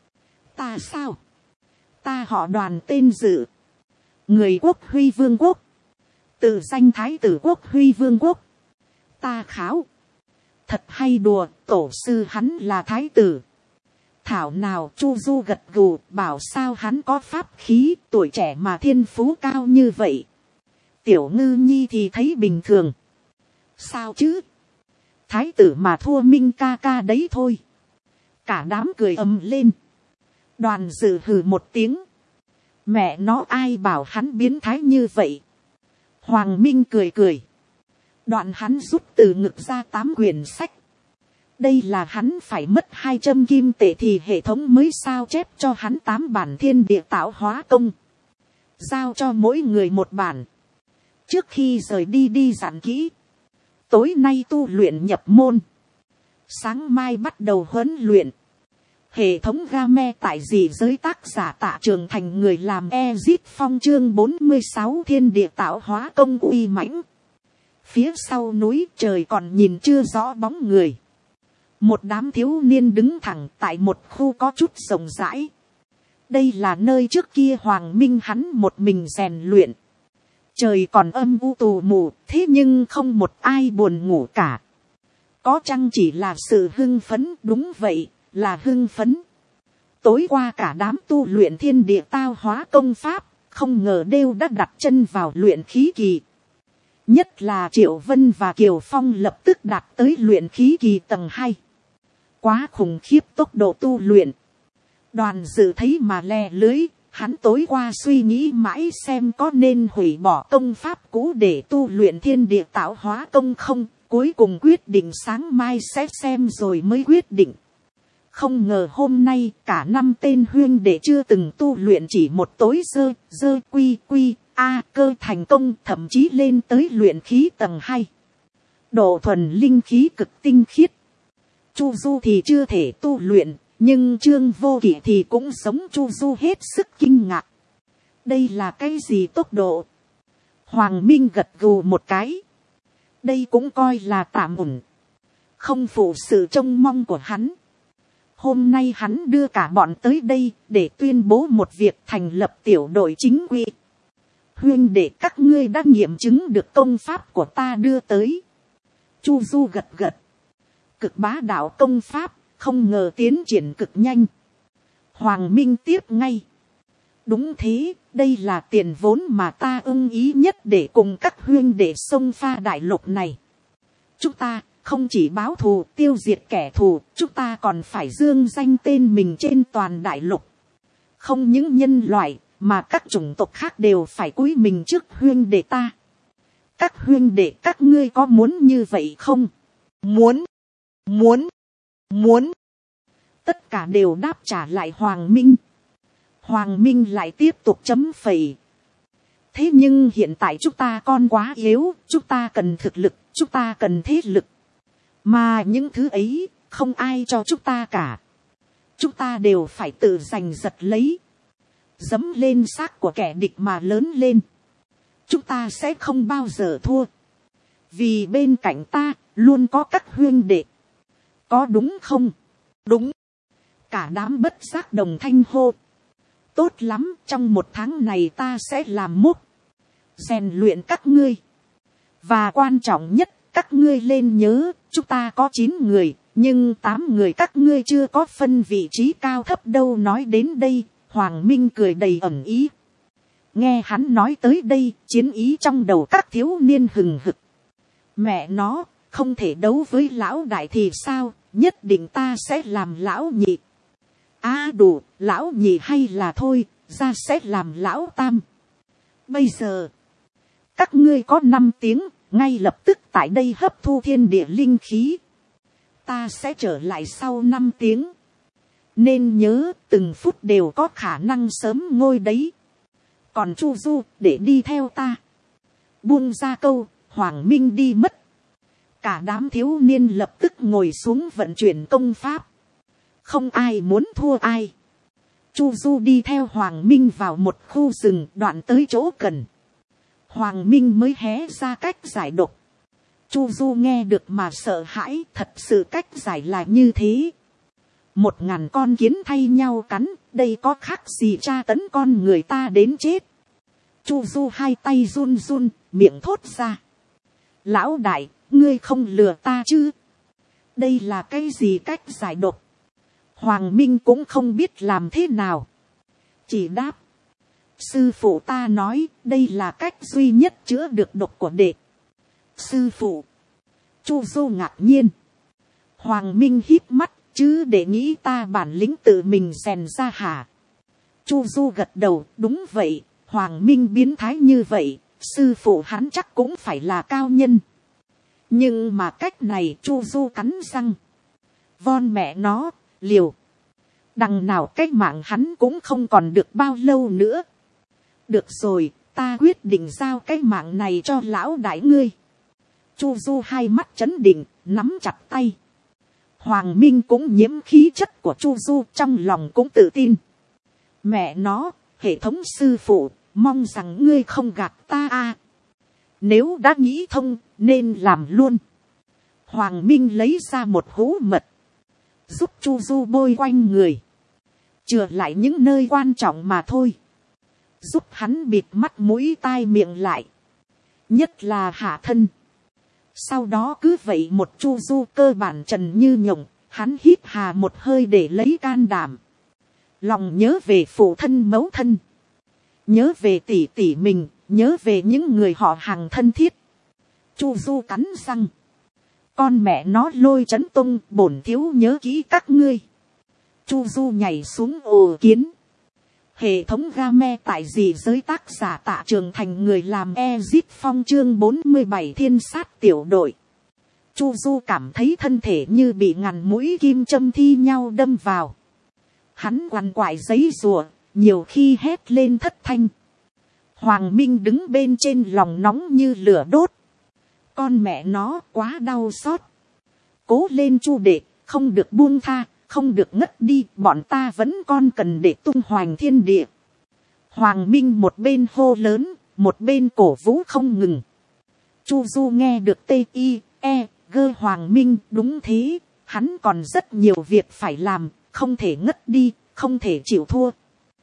Ta sao? Ta họ Đoàn tên Dự. Người Quốc Huy Vương quốc. Tự danh Thái tử Quốc Huy Vương quốc. Ta kháo. Thật hay đùa, tổ sư hắn là thái tử. Thảo nào Chu Du gật gù, bảo sao hắn có pháp khí, tuổi trẻ mà thiên phú cao như vậy. Tiểu Ngư Nhi thì thấy bình thường. Sao chứ? Thái tử mà thua Minh ca ca đấy thôi. Cả đám cười ầm lên. Đoàn Dự hừ một tiếng. Mẹ nó ai bảo hắn biến thái như vậy. Hoàng Minh cười cười. Đoạn hắn rút từ ngực ra 8 quyển sách. Đây là hắn phải mất 200 kim tệ thì hệ thống mới sao chép cho hắn 8 bản thiên địa tạo hóa công. Giao cho mỗi người một bản. Trước khi rời đi dặn kỹ. Tối nay tu luyện nhập môn. Sáng mai bắt đầu huấn luyện. Hệ thống game tại gì giới tác giả Tạ Trường Thành người làm Ezit Phong chương 46 thiên địa tạo hóa công uy mãnh. Phía sau núi trời còn nhìn chưa rõ bóng người. Một đám thiếu niên đứng thẳng tại một khu có chút rộng rãi. Đây là nơi trước kia Hoàng Minh hắn một mình rèn luyện. Trời còn âm u tù mù, thế nhưng không một ai buồn ngủ cả. Có chăng chỉ là sự hưng phấn, đúng vậy, là hưng phấn. Tối qua cả đám tu luyện thiên địa tao hóa công pháp, không ngờ đều đã đặt chân vào luyện khí kỳ. Nhất là Triệu Vân và Kiều Phong lập tức đạt tới luyện khí kỳ tầng 2. Quá khủng khiếp tốc độ tu luyện. Đoàn Dự thấy mà lè lưới, hắn tối qua suy nghĩ mãi xem có nên hủy bỏ công pháp cũ để tu luyện thiên địa tạo hóa công không, cuối cùng quyết định sáng mai sẽ xem rồi mới quyết định. Không ngờ hôm nay cả 5 tên huyên đệ chưa từng tu luyện chỉ một tối dơ quy cơ thành công, thậm chí lên tới luyện khí tầng 2. Độ thuần linh khí cực tinh khiết. Chu Du thì chưa thể tu luyện, nhưng Trương Vô Kỵ thì cũng giống Chu Du hết sức kinh ngạc. Đây là cái gì tốc độ? Hoàng Minh gật gù một cái. Đây cũng coi là tạm ổn. Không phụ sự trông mong của hắn. Hôm nay hắn đưa cả bọn tới đây để tuyên bố một việc thành lập tiểu đội chính quy. Huyên để các ngươi đã nghiệm chứng được công pháp của ta đưa tới. Chu Du gật gật. Cực bá đạo công pháp, không ngờ tiến triển cực nhanh. Hoàng Minh tiếp ngay. Đúng thế, đây là tiền vốn mà ta ưng ý nhất để cùng các huyên để xông pha đại lục này. Chúng ta không chỉ báo thù tiêu diệt kẻ thù, chúng ta còn phải dương danh tên mình trên toàn đại lục. Không những nhân loại, mà các chủng tộc khác đều phải cúi mình trước huyên đệ ta. Các huyên đệ các ngươi có muốn như vậy không? Muốn. Tất cả đều đáp trả lại Hoàng Minh. Hoàng Minh lại tiếp tục chấm phẩy. Thế nhưng hiện tại chúng ta còn quá yếu, chúng ta cần thực lực, chúng ta cần thế lực. Mà những thứ ấy, không ai cho chúng ta cả. Chúng ta đều phải tự giành giật lấy. Dẫm lên xác của kẻ địch mà lớn lên. Chúng ta sẽ không bao giờ thua. Vì bên cạnh ta, luôn có các huyên đệ. Có đúng không? Đúng. Cả đám bất giác đồng thanh hô. Tốt lắm, trong 1 tháng này ta sẽ làm mốc. Rèn luyện các ngươi. Và quan trọng nhất, các ngươi lên nhớ, chúng ta có 9 người, nhưng 8 người các ngươi chưa có phân vị trí cao thấp đâu. Nói đến đây, Hoàng Minh cười đầy ẩn ý. Nghe hắn nói tới đây, chiến ý trong đầu các thiếu niên hừng hực. Mẹ nó, không thể đấu với lão đại thì sao, nhất định ta sẽ làm lão nhị. Đủ, lão nhị hay là thôi, ra sẽ làm lão tam. Bây giờ, các ngươi có 5 tiếng, ngay lập tức tại đây hấp thu thiên địa linh khí. Ta sẽ trở lại sau 5 tiếng. Nên nhớ từng phút đều có khả năng sớm ngôi đấy. Còn Chu Du để đi theo ta. Buông ra câu, Hoàng Minh đi mất. Cả đám thiếu niên lập tức ngồi xuống vận chuyển công pháp. Không ai muốn thua ai. Chu Du đi theo Hoàng Minh vào một khu rừng, đoạn tới chỗ cần. Hoàng Minh mới hé ra cách giải độc. Chu Du nghe được mà sợ hãi, thật sự cách giải là như thế. 1000 con kiến thay nhau cắn, đây có khác gì tra tấn con người ta đến chết. Chu Du hai tay run run, miệng thốt ra. Lão đại, ngươi không lừa ta chứ? Đây là cái gì cách giải độc? Hoàng Minh cũng không biết làm thế nào. Chỉ đáp. Sư phụ ta nói đây là cách duy nhất chữa được độc của đệ. Sư phụ. Chu Du ngạc nhiên. Hoàng Minh híp mắt, chứ để nghĩ ta bản lĩnh tự mình rèn ra hả? Chu Du gật đầu, đúng vậy. Hoàng Minh biến thái như vậy, sư phụ hắn chắc cũng phải là cao nhân. Nhưng mà cách này, Chu Du cắn răng. Von mẹ nó, liều. Đằng nào cái mạng hắn cũng không còn được bao lâu nữa. Được rồi, ta quyết định giao cái mạng này cho lão đại ngươi. Chu Du hai mắt chấn định, nắm chặt tay. Hoàng Minh cũng nhiễm khí chất của Chu Du, trong lòng cũng tự tin. Mẹ nó, hệ thống sư phụ, mong rằng ngươi không gạt ta a. Nếu đã nghĩ thông, nên làm luôn. Hoàng Minh lấy ra một hũ mật, giúp Chu Du bôi quanh người, chừa lại những nơi quan trọng mà thôi, giúp hắn bịt mắt mũi tai miệng lại, nhất là hạ thân. Sau đó cứ vậy một Chu Du cơ bản trần như nhộng, hắn hít hà một hơi để lấy can đảm. Lòng nhớ về phụ thân mẫu thân, nhớ về tỷ tỷ mình, nhớ về những người họ hàng thân thiết. Chu Du cắn răng. Con mẹ nó Lôi Chấn Tông, bổn thiếu nhớ kỹ các ngươi. Chu Du nhảy xuống ồ kiến. Hệ thống game tại dị giới, tác giả Tạ Trường Thành, người làm Ezip Phong, chương 47 thiên sát tiểu đội. Chu Du cảm thấy thân thể như bị ngàn mũi kim châm thi nhau đâm vào. Hắn quằn quại giấy rùa, nhiều khi hét lên thất thanh. Hoàng Minh đứng bên trên lòng nóng như lửa đốt. Con mẹ nó quá đau xót. Cố lên Chu đệ, không được buông tha, không được ngất đi, bọn ta vẫn còn cần để tung hoành thiên địa. Hoàng Minh một bên hô lớn, một bên cổ vũ không ngừng. Chu Du nghe được T.I.E.G. Hoàng Minh, đúng thế, hắn còn rất nhiều việc phải làm, không thể ngất đi, không thể chịu thua.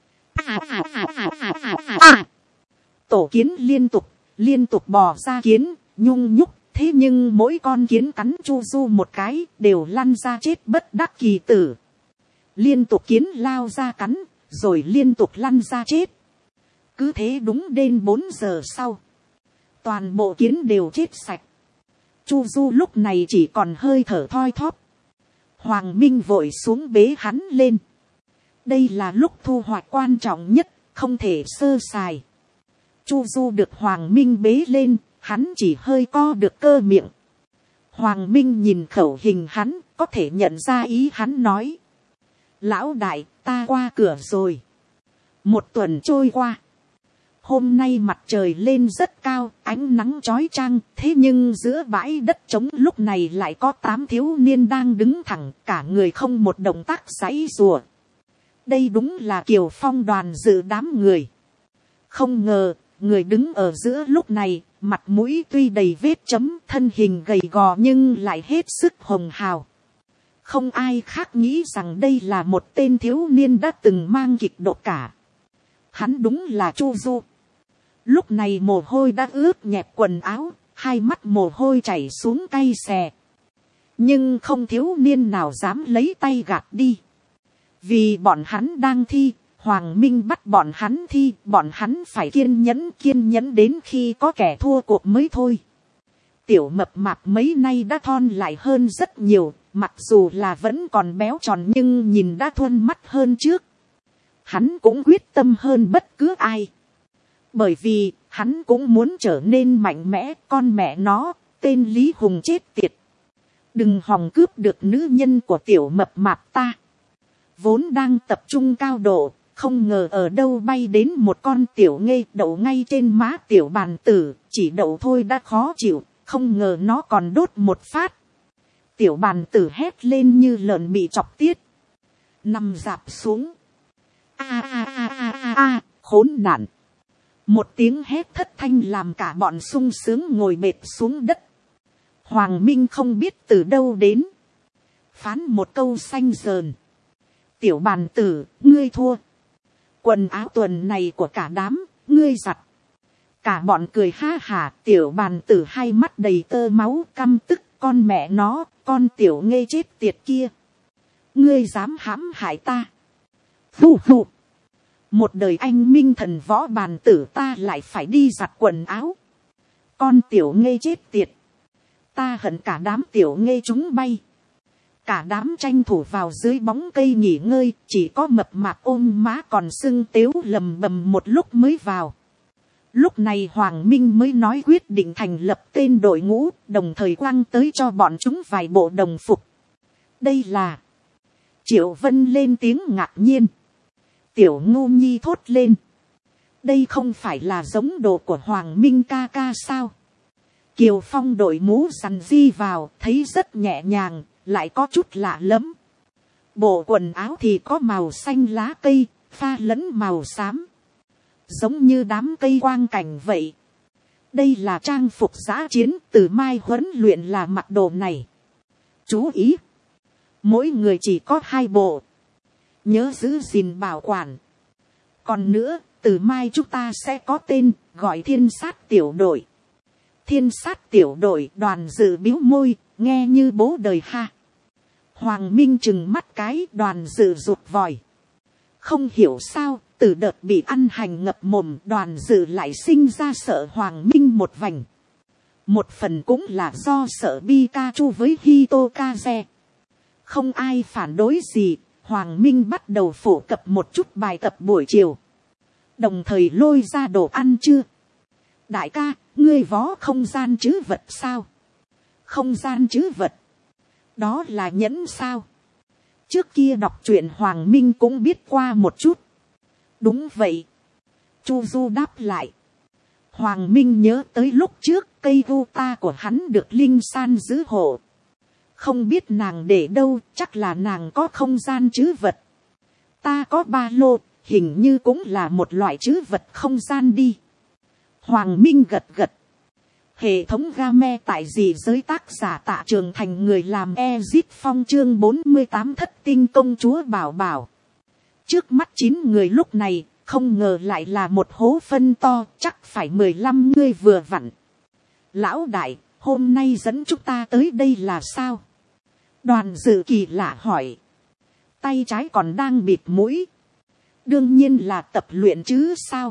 Tổ kiến liên tục bò ra kiến, nhung nhúc, thế nhưng mỗi con kiến cắn Chu Du một cái, đều lăn ra chết bất đắc kỳ tử. Liên tục kiến lao ra cắn, rồi liên tục lăn ra chết. Cứ thế đúng đến 4 giờ sau, toàn bộ kiến đều chết sạch. Chu Du lúc này chỉ còn hơi thở thoi thóp. Hoàng Minh vội xuống bế hắn lên. Đây là lúc thu hoạch quan trọng nhất, không thể sơ sài. Chu Du được Hoàng Minh bế lên, hắn chỉ hơi co được cơ miệng. Hoàng Minh nhìn khẩu hình hắn, có thể nhận ra ý hắn nói. Lão đại, ta qua cửa rồi. 1 tuần trôi qua. Hôm nay mặt trời lên rất cao, ánh nắng chói chang, thế nhưng giữa bãi đất trống lúc này lại có 8 thiếu niên đang đứng thẳng, cả người không một động tác giãy giụa. Đây đúng là Kiều Phong đoàn dự đám người. Không ngờ, người đứng ở giữa lúc này, mặt mũi tuy đầy vết chấm, thân hình gầy gò nhưng lại hết sức hồng hào. Không ai khác nghĩ rằng đây là một tên thiếu niên đã từng mang kịch độ cả. Hắn đúng là Chu Du. Lúc này mồ hôi đã ướt nhẹp quần áo, hai mắt mồ hôi chảy xuống cay xè. Nhưng không thiếu niên nào dám lấy tay gạt đi. Vì bọn hắn đang thi, Hoàng Minh bắt bọn hắn thi, bọn hắn phải kiên nhẫn đến khi có kẻ thua cuộc mới thôi. Tiểu mập mạp mấy nay đã thon lại hơn rất nhiều, mặc dù là vẫn còn béo tròn nhưng nhìn đã thuần mắt hơn trước. Hắn cũng quyết tâm hơn bất cứ ai. Bởi vì, hắn cũng muốn trở nên mạnh mẽ, con mẹ nó, tên Lý Hùng chết tiệt. Đừng hòng cướp được nữ nhân của tiểu mập mạp ta. vốn đang tập trung cao độ, không ngờ ở đâu bay đến một con tiểu nghê đậu ngay trên má tiểu bàn tử, chỉ đậu thôi đã khó chịu, không ngờ nó còn đốt một phát. Tiểu bàn tử hét lên như lợn bị chọc tiết, nằm dạp xuống. Khốn nạn. Một tiếng hét thất thanh làm cả bọn sung sướng ngồi bệt xuống đất. Hoàng Minh không biết từ đâu đến, phán một câu xanh dờn: tiểu bàn tử, ngươi thua. Quần áo tuần này của cả đám, ngươi giặt. Cả bọn cười ha hả. Tiểu bàn tử hai mắt đầy tơ máu, căm tức: con mẹ nó, con tiểu nghê chết tiệt kia, ngươi dám hãm hại ta. Phù phù. Một đời anh minh thần võ bàn tử ta lại phải đi giặt quần áo. Con tiểu nghê chết tiệt, ta hận cả đám tiểu nghê chúng bay. Cả đám tranh thủ vào dưới bóng cây nghỉ ngơi, chỉ có mập mạp ôm má còn sưng tếu lầm bầm một lúc mới vào. Lúc này Hoàng Minh mới nói quyết định thành lập tên đội ngũ, đồng thời quăng tới cho bọn chúng vài bộ đồng phục. Đây là... Triệu Vân lên tiếng ngạc nhiên. Tiểu Ngu Nhi thốt lên: đây không phải là giống đồ của Hoàng Minh ca ca sao? Kiều Phong đội mũ rằn di vào, thấy rất nhẹ nhàng, lại có chút lạ lẫm. Bộ quần áo thì có màu xanh lá cây, pha lẫn màu xám, giống như đám cây quang cảnh vậy. Đây là trang phục dã chiến, từ mai huấn luyện là mặc đồ này. Chú ý, mỗi người chỉ có 2 bộ, nhớ giữ gìn bảo quản. Còn nữa, từ mai chúng ta sẽ có tên, gọi Thiên Sát tiểu đội. Thiên Sát tiểu đội. Đoàn Dự bĩu môi, nghe như bố đời ha. Hoàng Minh trừng mắt cái, Đoàn Dự rụt vòi. Không hiểu sao, từ đợt bị ăn hành ngập mồm, Đoàn Dự lại sinh ra sợ Hoàng Minh một vành. Một phần cũng là do sợ Pikachu với Hitokaze. Không ai phản đối gì, Hoàng Minh bắt đầu phổ cập một chút bài tập buổi chiều, đồng thời lôi ra đồ ăn trưa. Đại ca, ngươi vó không gian trữ vật sao? Không gian trữ vật? Đó là nhẫn sao? Trước kia đọc truyện Hoàng Minh cũng biết qua một chút. Đúng vậy. Chu Du đáp lại. Hoàng Minh nhớ tới lúc trước cây guitar của hắn được Linh San giữ hộ. Không biết nàng để đâu, chắc là nàng có không gian trữ vật. Ta có ba lô, hình như cũng là một loại trữ vật không gian đi. Hoàng Minh gật gật. Hệ thống game tại gì giới tác giả Tạ Trường Thành, người làm Ezit Phong, chương 48 Thất Tinh Công Chúa Bảo Bảo. Trước mắt 9 người lúc này, không ngờ lại là một hố phân to, chắc phải 15 người vừa vặn. Lão đại, hôm nay dẫn chúng ta tới đây là sao? Đoàn Dự kỳ lạ hỏi. Tay trái còn đang bịt mũi. Đương nhiên là tập luyện chứ sao?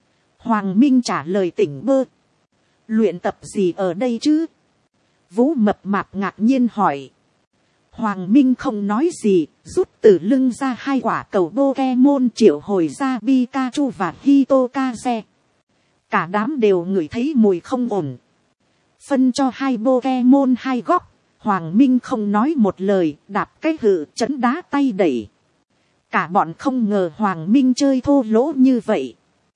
Hoàng Minh trả lời tỉnh bơ. Luyện tập gì ở đây chứ? Vũ Mập Mạp ngạc nhiên hỏi. Hoàng Minh không nói gì, rút từ lưng ra 2 quả cầu Pokemon triệu hồi ra Pikachu và Hitokaze. Cả đám đều ngửi thấy mùi không ổn. Phân cho 2 Pokemon 2 góc. Hoàng Minh không nói một lời, đạp cái hự chấn đá tay đẩy. Cả bọn không ngờ Hoàng Minh chơi thô lỗ như vậy.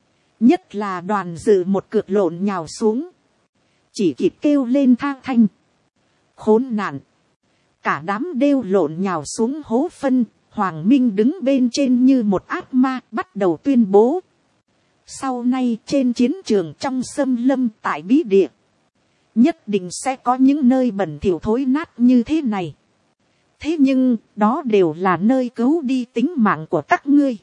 Nhất là Đoàn Dự một cược lộn nhào xuống, chỉ kịp kêu lên thang thanh. Khốn nạn. Cả đám đều lộn nhào xuống hố phân. Hoàng Minh đứng bên trên như một ác ma, bắt đầu tuyên bố. Sau này trên chiến trường, trong xâm lâm, tại bí địa, nhất định sẽ có những nơi bẩn thỉu thối nát như thế này. Thế nhưng, đó đều là nơi cứu đi tính mạng của các ngươi.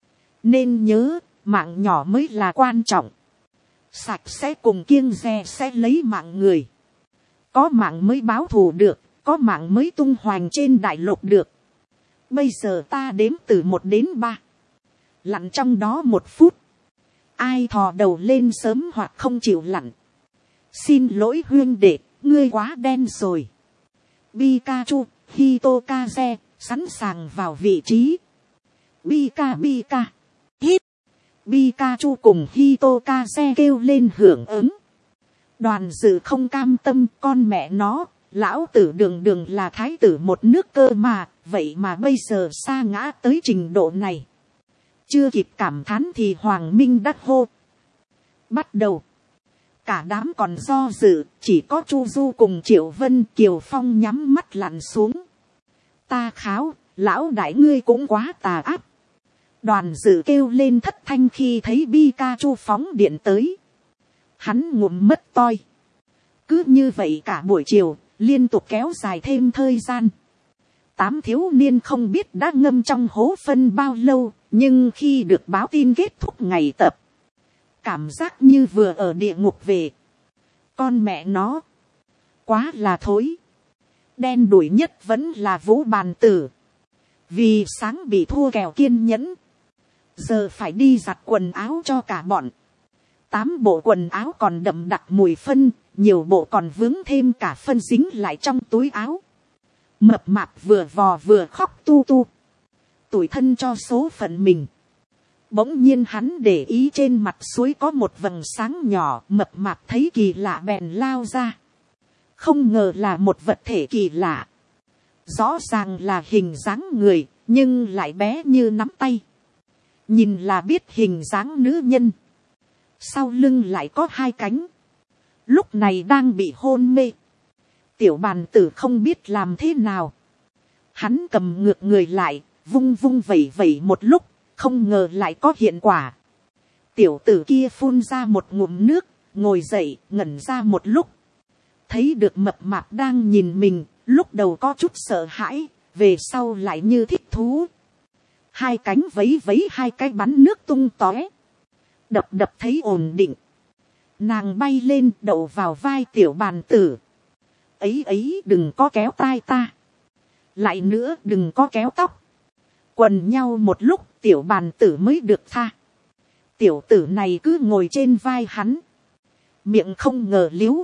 Nên nhớ, mạng nhỏ mới là quan trọng. Sạch sẽ cùng kiêng dè sẽ lấy mạng người. Có mạng mới báo thù được, có mạng mới tung hoành trên đại lục được. Bây giờ ta đếm từ 1 đến 3. Lặn trong đó 1 phút. Ai thò đầu lên sớm hoặc không chịu lặn, xin lỗi huynh đệ, ngươi quá đen rồi. Pikachu, Hitokaze, sẵn sàng vào vị trí. Pika. Hít. Pikachu cùng Hitokaze kêu lên hưởng ứng. Đoàn Dự không cam tâm, con mẹ nó, lão tử đường đường là thái tử một nước cơ mà, vậy mà bây giờ sa ngã tới trình độ này. Chưa kịp cảm thán thì Hoàng Minh đã hô. Bắt đầu. Cả đám còn do dự, chỉ có Chu Du cùng Triệu Vân Kiều Phong nhắm mắt lặn xuống. Ta kháo, lão đại ngươi cũng quá tà ác. Đoàn dự kêu lên thất thanh khi thấy Pikachu phóng điện tới. Hắn ngụm mất toi. Cứ như vậy cả buổi chiều, liên tục kéo dài thêm thời gian. 8 thiếu niên không biết đã ngâm trong hố phân bao lâu, nhưng khi được báo tin kết thúc ngày tập, cảm giác như vừa ở địa ngục về. Con mẹ nó, quá là thối. Đen đủi nhất vẫn là Vũ Bàn Tử. Vì sáng bị thua kèo kiên nhẫn, giờ phải đi giặt quần áo cho cả bọn. 8 bộ quần áo còn đậm đặc mùi phân, nhiều bộ còn vướng thêm cả phân dính lại trong túi áo. Mập mạp vừa vò vừa khóc tu tu, tủi thân cho số phận mình. Bỗng nhiên hắn để ý trên mặt suối có một vầng sáng nhỏ, mập mạp thấy kỳ lạ bèn lao ra. Không ngờ là một vật thể kỳ lạ. Rõ ràng là hình dáng người, nhưng lại bé như nắm tay. Nhìn là biết hình dáng nữ nhân. Sau lưng lại có 2 cánh. Lúc này đang bị hôn mê. Tiểu Bàn Tử không biết làm thế nào. Hắn cầm ngược người lại, vung vung vẩy vẩy một lúc, không ngờ lại có hiện quả. Tiểu tử kia phun ra một ngụm nước, ngồi dậy, ngẩn ra một lúc. Thấy được mập mạp đang nhìn mình, lúc đầu có chút sợ hãi, về sau lại như thích thú. 2 cánh vấy vấy 2 cái bắn nước tung tóe. Đập đập thấy ổn định. Nàng bay lên đậu vào vai Tiểu Bàn Tử. Ấy ấy, đừng có kéo tai ta. Lại nữa, đừng có kéo tóc. Quần nhau một lúc, Tiểu Bàn Tử mới được tha. Tiểu tử này cứ ngồi trên vai hắn. Miệng không ngờ liếu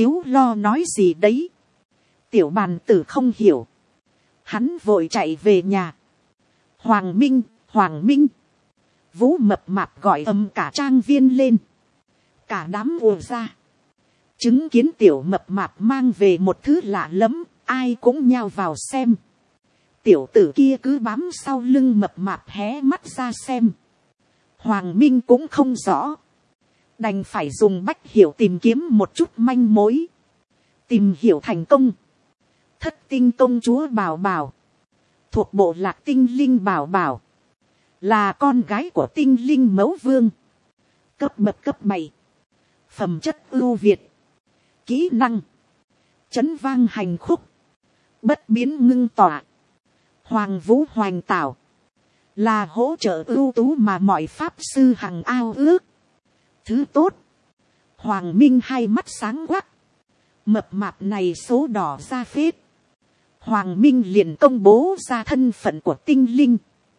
lo nói gì đấy. Tiểu Bàn Tử không hiểu. Hắn vội chạy về nhà. Hoàng Minh, Hoàng Minh. Vũ mập mạp gọi ầm cả trang viên lên. Cả đám ùa ra. Chứng kiến tiểu mập mạp mang về một thứ lạ lẫm, ai cũng nhao vào xem. Tiểu tử kia cứ bám sau lưng mập mạp hé mắt ra xem. Hoàng Minh cũng không rõ. Đành phải dùng bách hiểu tìm kiếm một chút manh mối. Tìm hiểu thành công. Thất tinh công chúa Bảo Bảo, thuộc bộ lạc tinh linh Bảo Bảo, là con gái của tinh linh mẫu vương. Cấp bậc cấp 7. Phẩm chất ưu việt. Kỹ năng: chấn vang hành khúc, bất biến ngưng tỏa, hoàng vũ hoành tảo. Là hỗ trợ ưu tú mà mọi pháp sư hằng ao ước. Thứ tốt. Hoàng Minh hai mắt sáng quắc. Mập mạp này số đỏ ra phết. Hoàng Minh liền công bố ra thân phận của tinh linh.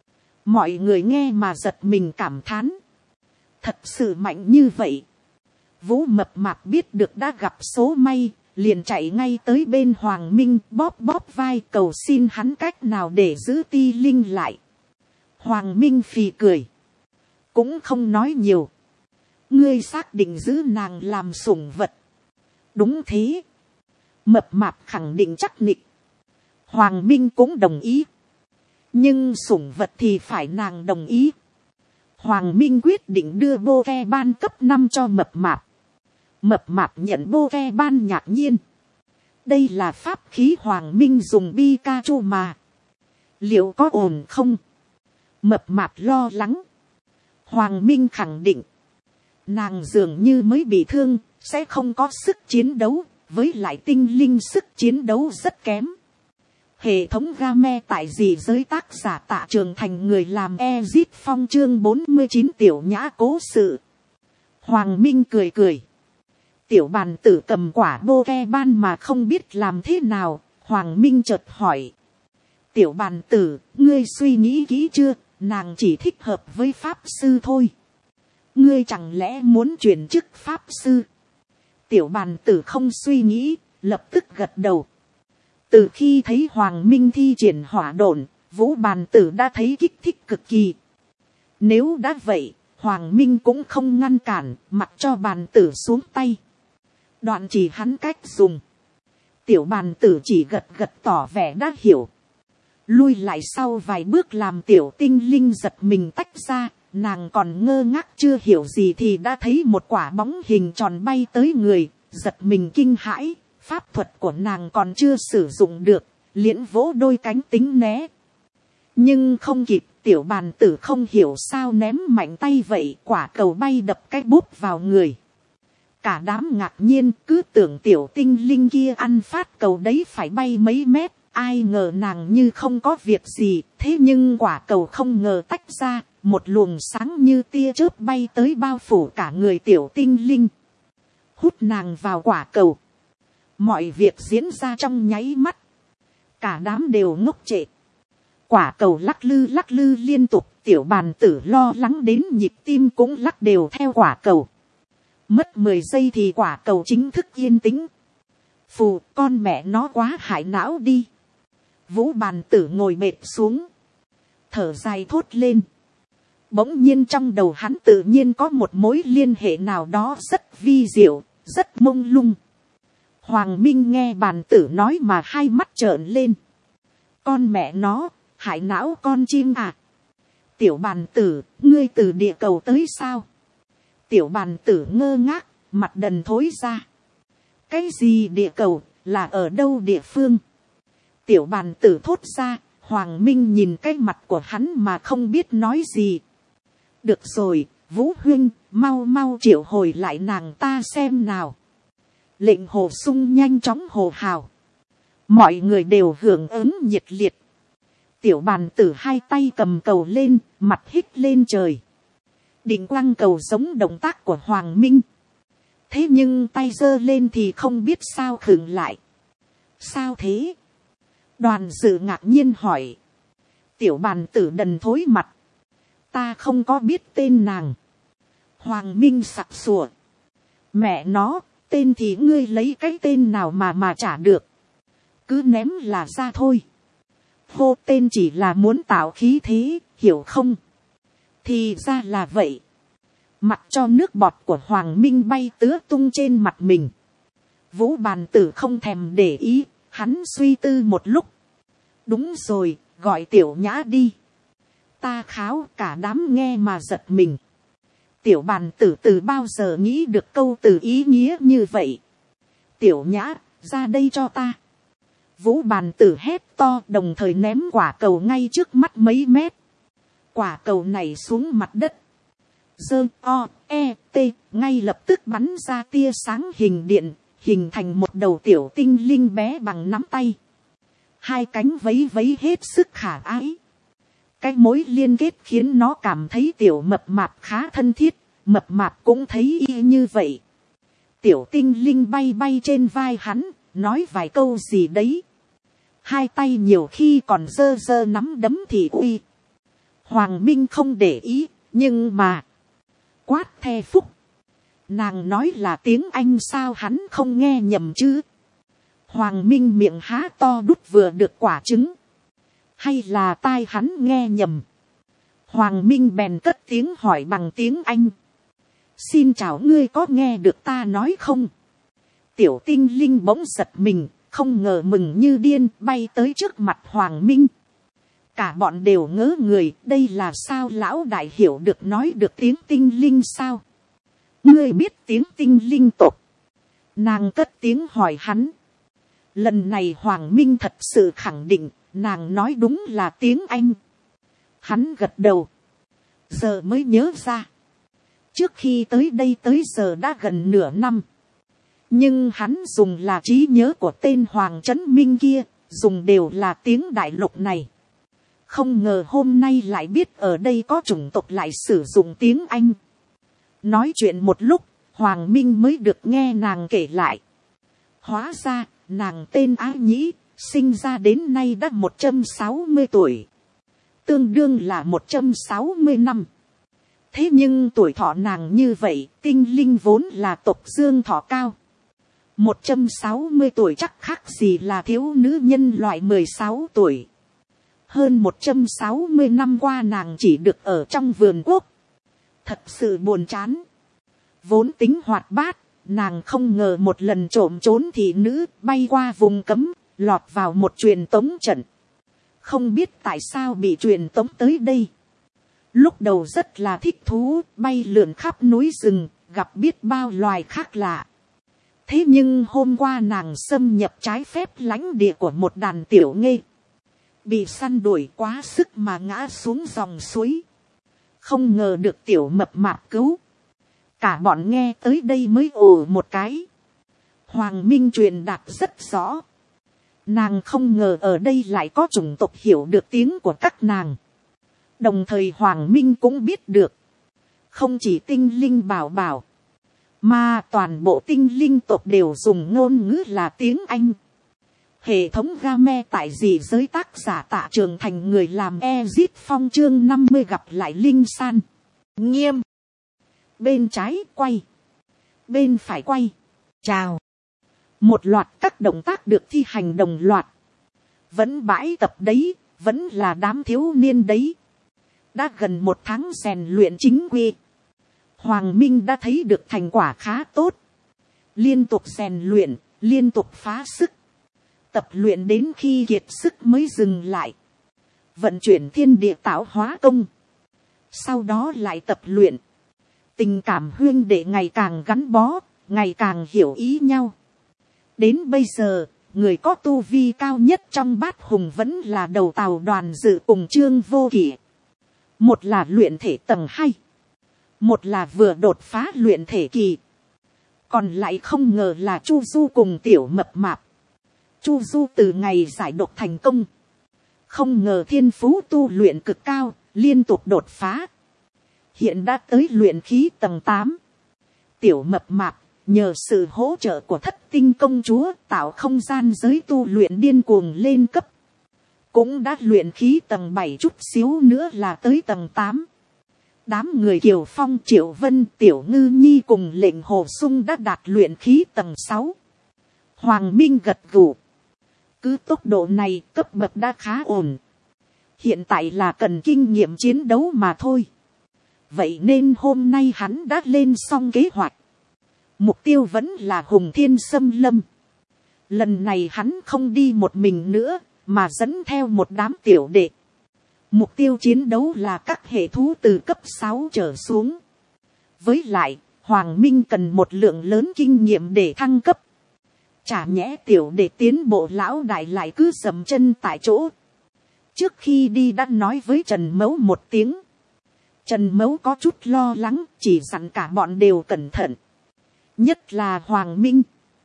Mọi người nghe mà giật mình cảm thán. Thật sự mạnh như vậy. Vũ mập mạp biết được đã gặp số may, liền chạy ngay tới bên Hoàng Minh bóp bóp vai cầu xin hắn cách nào để giữ ti linh lại. Hoàng Minh phì cười. Cũng không nói nhiều. Ngươi xác định giữ nàng làm sủng vật. Đúng thế. Mập mạp khẳng định chắc nịch. Hoàng Minh cũng đồng ý. Nhưng sủng vật thì phải nàng đồng ý. Hoàng Minh quyết định đưa bô ve ban cấp 5 cho mập mạp. Mập mạp nhận bô ve ban ngạc nhiên. Đây là pháp khí Hoàng Minh dùng Pikachu mà. Liệu có ổn không? Mập mạp lo lắng. Hoàng Minh khẳng định. Nàng dường như mới bị thương, sẽ không có sức chiến đấu. Với lại tinh linh sức chiến đấu rất kém. Hệ thống game tại gì giới tác giả Tạ Trường Thành người làm Ezit Phong chương 49 tiểu nhã cố sự. Hoàng Minh cười cười. Tiểu bàn tử cầm quả bô ve ban mà không biết làm thế nào. Hoàng Minh chợt hỏi. Tiểu bàn tử, ngươi suy nghĩ kỹ chưa? Nàng chỉ thích hợp với pháp sư thôi. Ngươi chẳng lẽ muốn chuyển chức pháp sư? Tiểu bàn tử không suy nghĩ, lập tức gật đầu. Từ khi thấy Hoàng Minh thi triển hỏa độn, Vũ bàn tử đã thấy kích thích cực kỳ. Nếu đã vậy, Hoàng Minh cũng không ngăn cản, mặc cho bàn tử xuống tay. Đoạn chỉ hắn cách dùng. Tiểu bàn tử chỉ gật gật tỏ vẻ đã hiểu. Lui lại sau vài bước làm tiểu tinh linh giật mình tách ra. Nàng còn ngơ ngác chưa hiểu gì thì đã thấy một quả bóng hình tròn bay tới người. Giật mình kinh hãi. Pháp thuật của nàng còn chưa sử dụng được. Liễn vỗ đôi cánh tính né. Nhưng không kịp, tiểu bàn tử không hiểu sao ném mạnh tay vậy. Quả cầu bay đập cái bút vào người. Cả đám ngạc nhiên, cứ tưởng tiểu tinh linh kia ăn phát cầu đấy phải bay mấy mét. Ai ngờ nàng như không có việc gì. Thế nhưng quả cầu không ngờ tách ra. Một luồng sáng như tia chớp bay tới bao phủ cả người tiểu tinh linh. Hút nàng vào quả cầu. Mọi việc diễn ra trong nháy mắt. Cả đám đều ngốc trệ. Quả cầu lắc lư liên tục. Tiểu bàn tử lo lắng đến nhịp tim cũng lắc đều theo quả cầu. Mất 10 giây thì quả cầu chính thức yên tĩnh. Phù, con mẹ nó quá hại não đi. Vũ bàn tử ngồi mệt xuống. Thở dài thốt lên. Bỗng nhiên trong đầu hắn tự nhiên có một mối liên hệ nào đó rất vi diệu, rất mông lung. Hoàng Minh nghe bàn tử nói mà hai mắt trợn lên. Con mẹ nó, hại não con chim à. Tiểu bàn tử, ngươi từ địa cầu tới sao? Tiểu bàn tử ngơ ngác, mặt đần thối ra. Cái gì địa cầu, là ở đâu địa phương? Tiểu bàn tử thốt ra, Hoàng Minh nhìn cái mặt của hắn mà không biết nói gì. Được rồi, Vũ huynh, mau mau triệu hồi lại nàng ta xem nào. Lệnh hồ sung nhanh chóng hồ hào. Mọi người đều hưởng ứng nhiệt liệt. Tiểu bàn tử hai tay cầm cầu lên, mặt hít lên trời. Định quăng cầu giống động tác của Hoàng Minh. Thế nhưng tay giơ lên thì không biết sao khựng lại. Sao thế? Đoàn dự ngạc nhiên hỏi. Tiểu bàn tử đần thối mặt. Ta không có biết tên nàng. Hoàng Minh sặc sủa. Mẹ nó, tên thì ngươi lấy cái tên nào mà trả được. Cứ ném là ra thôi. Hô tên chỉ là muốn tạo khí thế, hiểu không? Thì ra là vậy. Mặc cho nước bọt của Hoàng Minh bay tứa tung trên mặt mình. Vũ bàn tử không thèm để ý, hắn suy tư một lúc. Đúng rồi, gọi tiểu nhã đi. Ta kháo, cả đám nghe mà giật mình. Tiểu bàn tử từ bao giờ nghĩ được câu từ ý nghĩa như vậy. Tiểu nhã, ra đây cho ta. Vũ bàn tử hét to, đồng thời ném quả cầu ngay trước mắt mấy mét. Quả cầu này xuống mặt đất. Dơ o, e, t, ngay lập tức bắn ra tia sáng hình điện, hình thành một đầu tiểu tinh linh bé bằng nắm tay. Hai cánh vấy vấy hết sức khả ái. Cái mối liên kết khiến nó cảm thấy tiểu mập mạp khá thân thiết, mập mạp cũng thấy y như vậy. Tiểu tinh linh bay bay trên vai hắn, nói vài câu gì đấy. Hai tay nhiều khi còn giơ giơ nắm đấm thì uy. Hoàng Minh không để ý, nhưng mà... Quát the phúc. Nàng nói là tiếng Anh sao hắn không nghe nhầm chứ. Hoàng Minh miệng há to đút vừa được quả trứng. Hay là tai hắn nghe nhầm. Hoàng Minh bèn cất tiếng hỏi bằng tiếng Anh. Xin chào, ngươi có nghe được ta nói không? Tiểu tinh linh bỗng giật mình, không ngờ mừng như điên bay tới trước mặt Hoàng Minh. Cả bọn đều ngớ người, đây là sao lão đại hiểu được nói được tiếng tinh linh sao? Ngươi biết tiếng tinh linh tộc? Nàng cất tiếng hỏi hắn. Lần này Hoàng Minh thật sự khẳng định, nàng nói đúng là tiếng Anh. Hắn gật đầu. Giờ mới nhớ ra. Trước khi tới đây tới giờ đã gần nửa năm. Nhưng hắn dùng là trí nhớ của tên Hoàng Trấn Minh kia, dùng đều là tiếng đại lục này. Không ngờ hôm nay lại biết ở đây có chủng tộc lại sử dụng tiếng Anh. Nói chuyện một lúc, Hoàng Minh mới được nghe nàng kể lại. Hóa ra, nàng tên Á Nhĩ, sinh ra đến nay đã 160 tuổi. Tương đương là 160 năm. Thế nhưng tuổi thọ nàng như vậy, tinh linh vốn là tộc dương thọ cao. 160 tuổi chắc khác gì là thiếu nữ nhân loại 16 tuổi. Hơn 160 năm qua nàng chỉ được ở trong vườn quốc. Thật sự buồn chán. Vốn tính hoạt bát, nàng không ngờ một lần trộm trốn thị nữ bay qua vùng cấm, lọt vào một truyền tống trận. Không biết tại sao bị truyền tống tới đây. Lúc đầu rất là thích thú, bay lượn khắp núi rừng, gặp biết bao loài khác lạ. Thế nhưng hôm qua nàng xâm nhập trái phép lãnh địa của một đàn tiểu nghê. Bị săn đuổi quá sức mà ngã xuống dòng suối. Không ngờ được tiểu mập mạp cứu. Cả bọn nghe tới đây mới ồ một cái. Hoàng Minh truyền đạt rất rõ. Nàng không ngờ ở đây lại có chủng tộc hiểu được tiếng của các nàng. Đồng thời Hoàng Minh cũng biết được. Không chỉ tinh linh bảo bảo. Mà toàn bộ tinh linh tộc đều dùng ngôn ngữ là tiếng Anh. Hệ thống game tại dị giới tác giả Tạ Trường Thành người làm Ezit Phong chương 50 gặp lại Linh San. Nghiêm. Bên trái quay. Bên phải quay. Chào. Một loạt các động tác được thi hành đồng loạt. Vẫn bãi tập đấy, vẫn là đám thiếu niên đấy. Đã gần một tháng rèn luyện chính quy. Hoàng Minh đã thấy được thành quả khá tốt. Liên tục rèn luyện, liên tục phá sức. Tập luyện đến khi kiệt sức mới dừng lại. Vận chuyển thiên địa tạo hóa công. Sau đó lại tập luyện. Tình cảm huyên đệ ngày càng gắn bó, ngày càng hiểu ý nhau. Đến bây giờ, người có tu vi cao nhất trong bát hùng vẫn là đầu tàu Đoàn Dự cùng Trương Vô Kỵ. Một là luyện thể tầng 2. Một là vừa đột phá luyện thể kỳ. Còn lại không ngờ là Chu Du cùng tiểu mập mạp. Chu Du từ ngày giải độc thành công. Không ngờ thiên phú tu luyện cực cao, liên tục đột phá. Hiện đã tới luyện khí tầng 8. Tiểu mập mạp, nhờ sự hỗ trợ của Thất Tinh công chúa tạo không gian giới tu luyện điên cuồng lên cấp. Cũng đã luyện khí tầng 7 chút xíu nữa là tới tầng 8. Đám người Kiều Phong, Triệu Vân, Tiểu Ngư Nhi cùng Lệnh Hồ Sung đã đạt luyện khí tầng 6. Hoàng Minh gật gù. Cứ tốc độ này cấp bậc đã khá ổn. Hiện tại là cần kinh nghiệm chiến đấu mà thôi. Vậy nên hôm nay hắn đã lên xong kế hoạch. Mục tiêu vẫn là Hùng Thiên Xâm Lâm. Lần này hắn không đi một mình nữa, mà dẫn theo một đám tiểu đệ. Mục tiêu chiến đấu là các hệ thú từ cấp 6 trở xuống. Với lại, Hoàng Minh cần một lượng lớn kinh nghiệm để thăng cấp. Chả nhẽ tiểu đệ tiến bộ lão đại lại cứ dầm chân tại chỗ. Trước khi đi đã nói với Trần Mấu một tiếng. Trần Mấu có chút lo lắng, chỉ dặn cả bọn đều cẩn thận. Nhất là Hoàng Minh.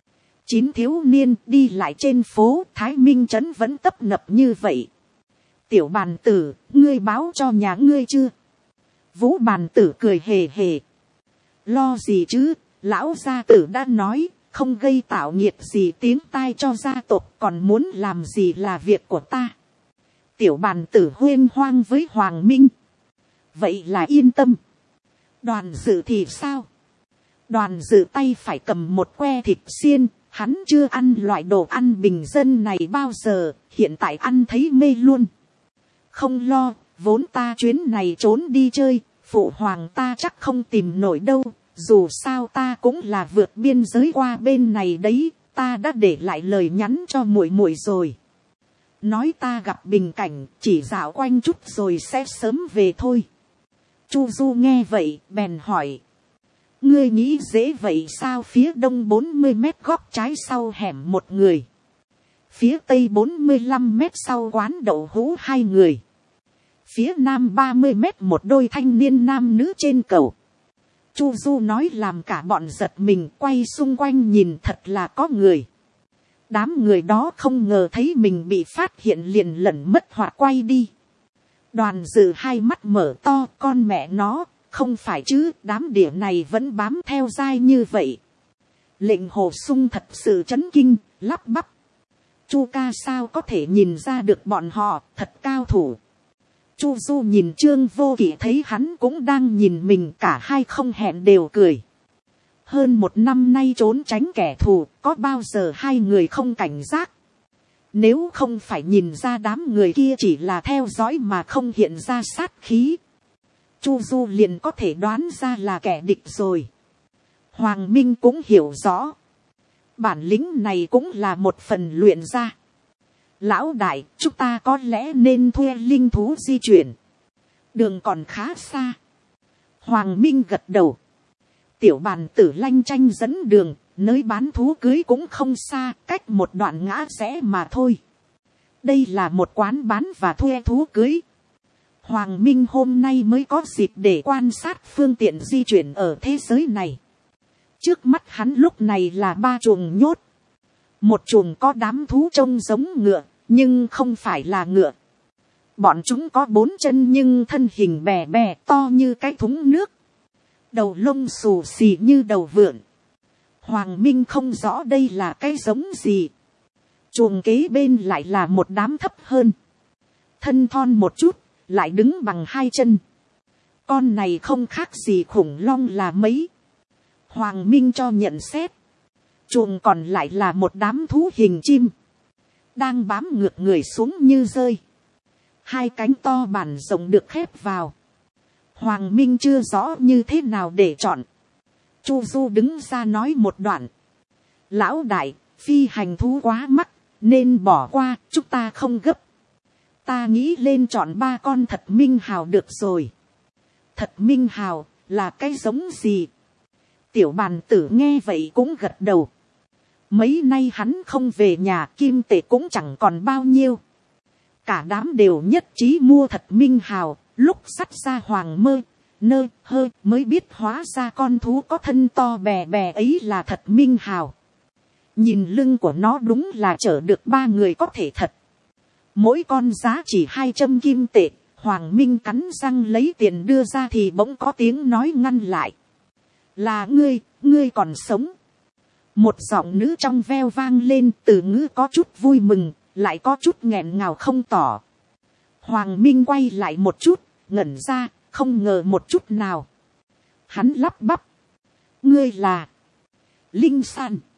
9 thiếu niên đi lại trên phố Thái Minh Trấn vẫn tấp nập như vậy. Tiểu bàn tử, ngươi báo cho nhà ngươi chưa? Vũ bàn tử cười hề hề. Lo gì chứ, lão gia tử đã nói, không gây tạo nghiệt gì tiếng tai cho gia tộc, còn muốn làm gì là việc của ta. Tiểu bàn tử huyên hoang với Hoàng Minh. Vậy là yên tâm. Đoàn Dự thì sao? Đoàn Dự tay phải cầm một que thịt xiên, hắn chưa ăn loại đồ ăn bình dân này bao giờ, hiện tại ăn thấy mê luôn. Không lo, vốn ta chuyến này trốn đi chơi, phụ hoàng ta chắc không tìm nổi đâu, dù sao ta cũng là vượt biên giới qua bên này đấy, ta đã để lại lời nhắn cho muội muội rồi. Nói ta gặp bình cảnh, chỉ dạo quanh chút rồi sẽ sớm về thôi. Chu Du nghe vậy, bèn hỏi. Ngươi nghĩ dễ vậy sao? Phía đông 40 mét góc trái sau hẻm một người. Phía tây 45 mét sau quán đậu hũ 2 người. Phía nam 30 mét một đôi thanh niên nam nữ trên cầu. Chu Du nói làm cả bọn giật mình, quay xung quanh nhìn, thật là có người. Đám người đó không ngờ thấy mình bị phát hiện liền lẩn mất hoặc quay đi. Đoàn Dự hai mắt mở to, con mẹ nó, không phải chứ, đám đỉa này vẫn bám theo dai như vậy. Lệnh Hồ Sung thật sự chấn kinh, lắp bắp. Chu ca sao có thể nhìn ra được bọn họ, thật cao thủ. Chu Du nhìn Trương Vô Kỵ thấy hắn cũng đang nhìn mình, cả hai không hẹn đều cười. Hơn một năm nay trốn tránh kẻ thù, có bao giờ hai người không cảnh giác. Nếu không phải nhìn ra đám người kia chỉ là theo dõi mà không hiện ra sát khí, Chu Du liền có thể đoán ra là kẻ địch rồi. Hoàng Minh cũng hiểu rõ. Bản lĩnh này cũng là một phần luyện ra. Lão đại, chúng ta có lẽ nên thuê linh thú di chuyển. Đường còn khá xa. Hoàng Minh gật đầu. Tiểu bàn tử lanh chanh dẫn đường, nơi bán thú cưới cũng không xa, cách một đoạn ngã rẽ mà thôi. Đây là một quán bán và thuê thú cưới. Hoàng Minh hôm nay mới có dịp để quan sát phương tiện di chuyển ở thế giới này. Trước mắt hắn lúc này là 3 chuồng nhốt. Một chuồng có đám thú trông giống ngựa, nhưng không phải là ngựa. Bọn chúng có 4 chân nhưng thân hình bè bè to như cái thúng nước. Đầu lông xù xì như đầu vượn. Hoàng Minh không rõ đây là cái giống gì. Chuồng kế bên lại là một đám thấp hơn. Thân thon một chút, lại đứng bằng 2 chân. Con này không khác gì khủng long là mấy. Hoàng Minh cho nhận xét. Chuồng còn lại là một đám thú hình chim. Đang bám ngược người xuống như rơi. 2 cánh to bản rộng được khép vào. Hoàng Minh chưa rõ như thế nào để chọn. Chu Du đứng ra nói một đoạn. Lão đại, phi hành thú quá mắc, nên bỏ qua, chúng ta không gấp. Ta nghĩ lên chọn 3 con thật minh hào được rồi. Thật minh hào, là cái giống gì? Tiểu bàn tử nghe vậy cũng gật đầu. Mấy nay hắn không về nhà, kim tệ cũng chẳng còn bao nhiêu. Cả đám đều nhất trí mua thật minh hào. Lúc sắt ra Hoàng Mơ, Nơ Hơ mới biết hóa ra con thú có thân to bè bè ấy là thật minh hào. Nhìn lưng của nó đúng là chở được 3 người có thể thật. Mỗi con giá chỉ 200 kim tệ. Hoàng Minh cắn răng lấy tiền đưa ra thì bỗng có tiếng nói ngăn lại. Là ngươi còn sống. Một giọng nữ trong veo vang lên, từ ngữ có chút vui mừng, lại có chút nghẹn ngào không tỏ. Hoàng Minh quay lại một chút, ngẩn ra, không ngờ một chút nào. Hắn lắp bắp. Ngươi là Linh San.